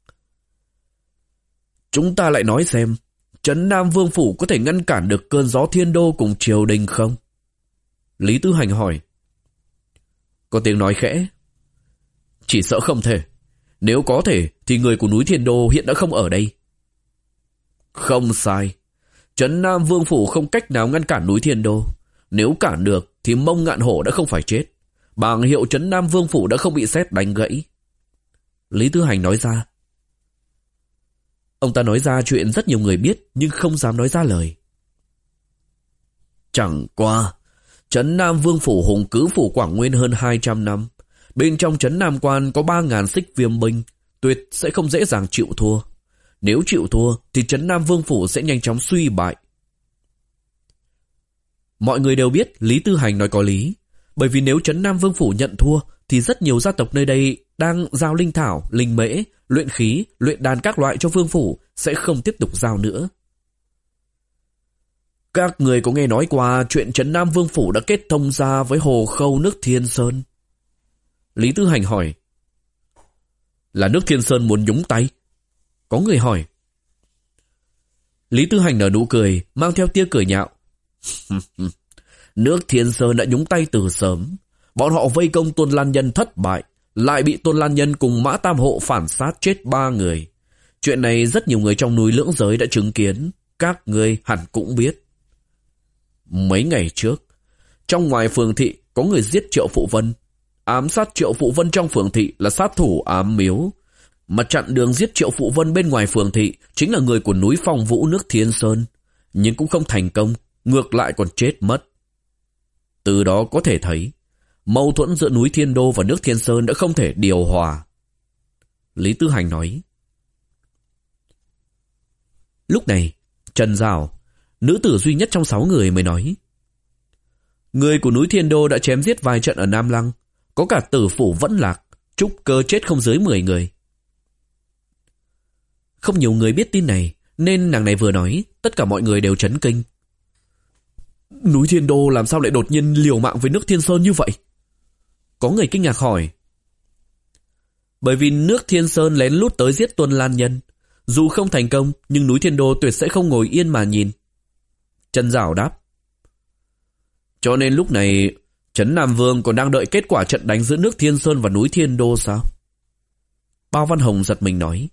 Chúng ta lại nói xem, Trấn Nam Vương Phủ có thể ngăn cản được cơn gió Thiên Đô cùng triều đình không? Lý Tư Hành hỏi. Có tiếng nói khẽ. Chỉ sợ không thể. Nếu có thể thì người của núi Thiên Đô hiện đã không ở đây. Không sai. Trấn Nam Vương Phủ không cách nào ngăn cản núi Thiên Đô. Nếu cản được thì Mông Ngạn Hổ đã không phải chết. Bảng hiệu Trấn Nam Vương Phủ đã không bị sét đánh gãy. Lý Tư Hành nói ra. Ông ta nói ra chuyện rất nhiều người biết nhưng không dám nói ra lời. Chẳng qua, Trấn Nam Vương Phủ hùng cứ phủ Quảng Nguyên hơn hai trăm năm. Bên trong Trấn Nam Quan có ba ngàn xích viêm binh, tuyệt sẽ không dễ dàng chịu thua. Nếu chịu thua thì Trấn Nam Vương Phủ sẽ nhanh chóng suy bại. Mọi người đều biết Lý Tư Hành nói có lý, bởi vì nếu Trấn Nam Vương Phủ nhận thua thì rất nhiều gia tộc nơi đây đang giao linh thảo, linh mễ, luyện khí, luyện đan các loại cho Vương Phủ sẽ không tiếp tục giao nữa. Các người có nghe nói qua chuyện Trấn Nam Vương Phủ đã kết thông ra với Hồ Khâu nước Thiên Sơn? Lý Tư Hành hỏi. Là nước Thiên Sơn muốn nhúng tay? Có người hỏi. Lý Tư Hành nở nụ cười, mang theo tia cười nhạo. Nước Thiên Sơn đã nhúng tay từ sớm. Bọn họ vây công Tôn Lan Nhân thất bại, lại bị Tôn Lan Nhân cùng Mã Tam Hộ phản sát chết ba người. Chuyện này rất nhiều người trong núi lưỡng giới đã chứng kiến, các ngươi hẳn cũng biết. Mấy ngày trước, trong ngoài phường thị có người giết Triệu Phụ Vân. Ám sát Triệu Phụ Vân trong phường thị là sát thủ ám miếu. Mà chặn đường giết Triệu Phụ Vân bên ngoài phường thị chính là người của núi Phong Vũ nước Thiên Sơn. Nhưng cũng không thành công, ngược lại còn chết mất. Từ đó có thể thấy, mâu thuẫn giữa núi Thiên Đô và nước Thiên Sơn đã không thể điều hòa. Lý Tư Hành nói. Lúc này, Trần Giảo, nữ tử duy nhất trong sáu người mới nói. Người của núi Thiên Đô đã chém giết vài trận ở Nam Lăng, có cả Tử Phủ Vẫn Lạc, trúc cơ chết không dưới mười người. Không nhiều người biết tin này, nên nàng này vừa nói, tất cả mọi người đều chấn kinh. Núi Thiên Đô làm sao lại đột nhiên liều mạng với nước Thiên Sơn như vậy? Có người kinh ngạc hỏi. Bởi vì nước Thiên Sơn lén lút tới giết Tuân Lan Nhân. Dù không thành công, nhưng núi Thiên Đô tuyệt sẽ không ngồi yên mà nhìn. Trần Giảo đáp. Cho nên lúc này, Trấn Nam Vương còn đang đợi kết quả trận đánh giữa nước Thiên Sơn và núi Thiên Đô sao? Bao Văn Hồng giật mình nói.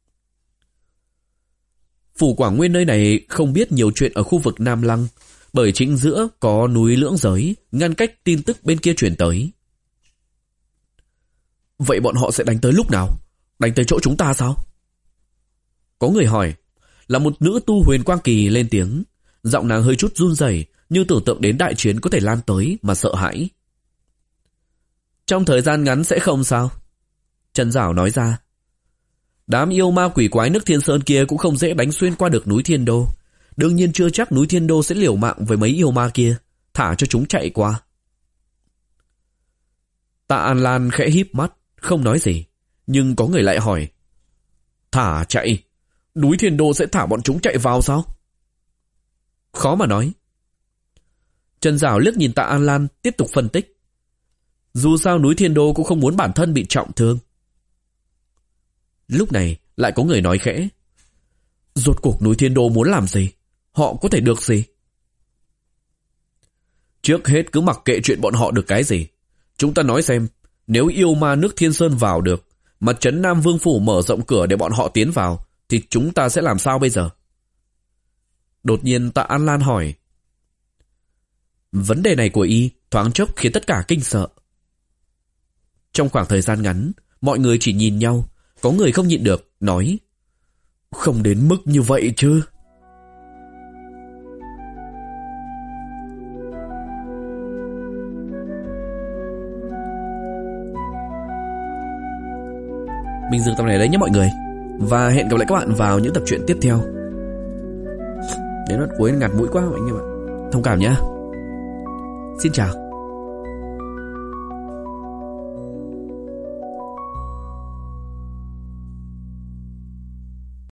Phủ Quảng Nguyên nơi này không biết nhiều chuyện ở khu vực Nam Lăng, bởi chính giữa có núi lưỡng giới, ngăn cách tin tức bên kia chuyển tới. Vậy bọn họ sẽ đánh tới lúc nào? Đánh tới chỗ chúng ta sao? Có người hỏi. Là một nữ tu Huyền Quang Kỳ lên tiếng. Giọng nàng hơi chút run rẩy, như tưởng tượng đến đại chiến có thể lan tới mà sợ hãi. Trong thời gian ngắn sẽ không sao, Trần Giảo nói ra. Đám yêu ma quỷ quái nước Thiên Sơn kia cũng không dễ đánh xuyên qua được núi Thiên Đô. Đương nhiên chưa chắc núi Thiên Đô sẽ liều mạng với mấy yêu ma kia, thả cho chúng chạy qua. Tạ An Lan khẽ híp mắt, không nói gì. Nhưng có người lại hỏi. Thả chạy? Núi Thiên Đô sẽ thả bọn chúng chạy vào sao? Khó mà nói. Trần Giảo liếc nhìn Tạ An Lan, tiếp tục phân tích. Dù sao núi Thiên Đô cũng không muốn bản thân bị trọng thương. Lúc này lại có người nói khẽ. Rốt cuộc núi Thiên Đô muốn làm gì? Họ có thể được gì? Trước hết cứ mặc kệ chuyện bọn họ được cái gì. Chúng ta nói xem, nếu yêu ma nước Thiên Sơn vào được, mà Trấn Nam Vương Phủ mở rộng cửa để bọn họ tiến vào, thì chúng ta sẽ làm sao bây giờ? Đột nhiên Tạ An Lan hỏi. Vấn đề này của y thoáng chốc khiến tất cả kinh sợ. Trong khoảng thời gian ngắn, mọi người chỉ nhìn nhau, có người không nhịn được, nói. Không đến mức như vậy chứ. Mình dừng tập này đấy nhé mọi người. Và hẹn gặp lại các bạn vào những tập truyện tiếp theo. Đến đoạn cuối ngạt mũi quá anh em ạ. Thông cảm nhé. Xin chào.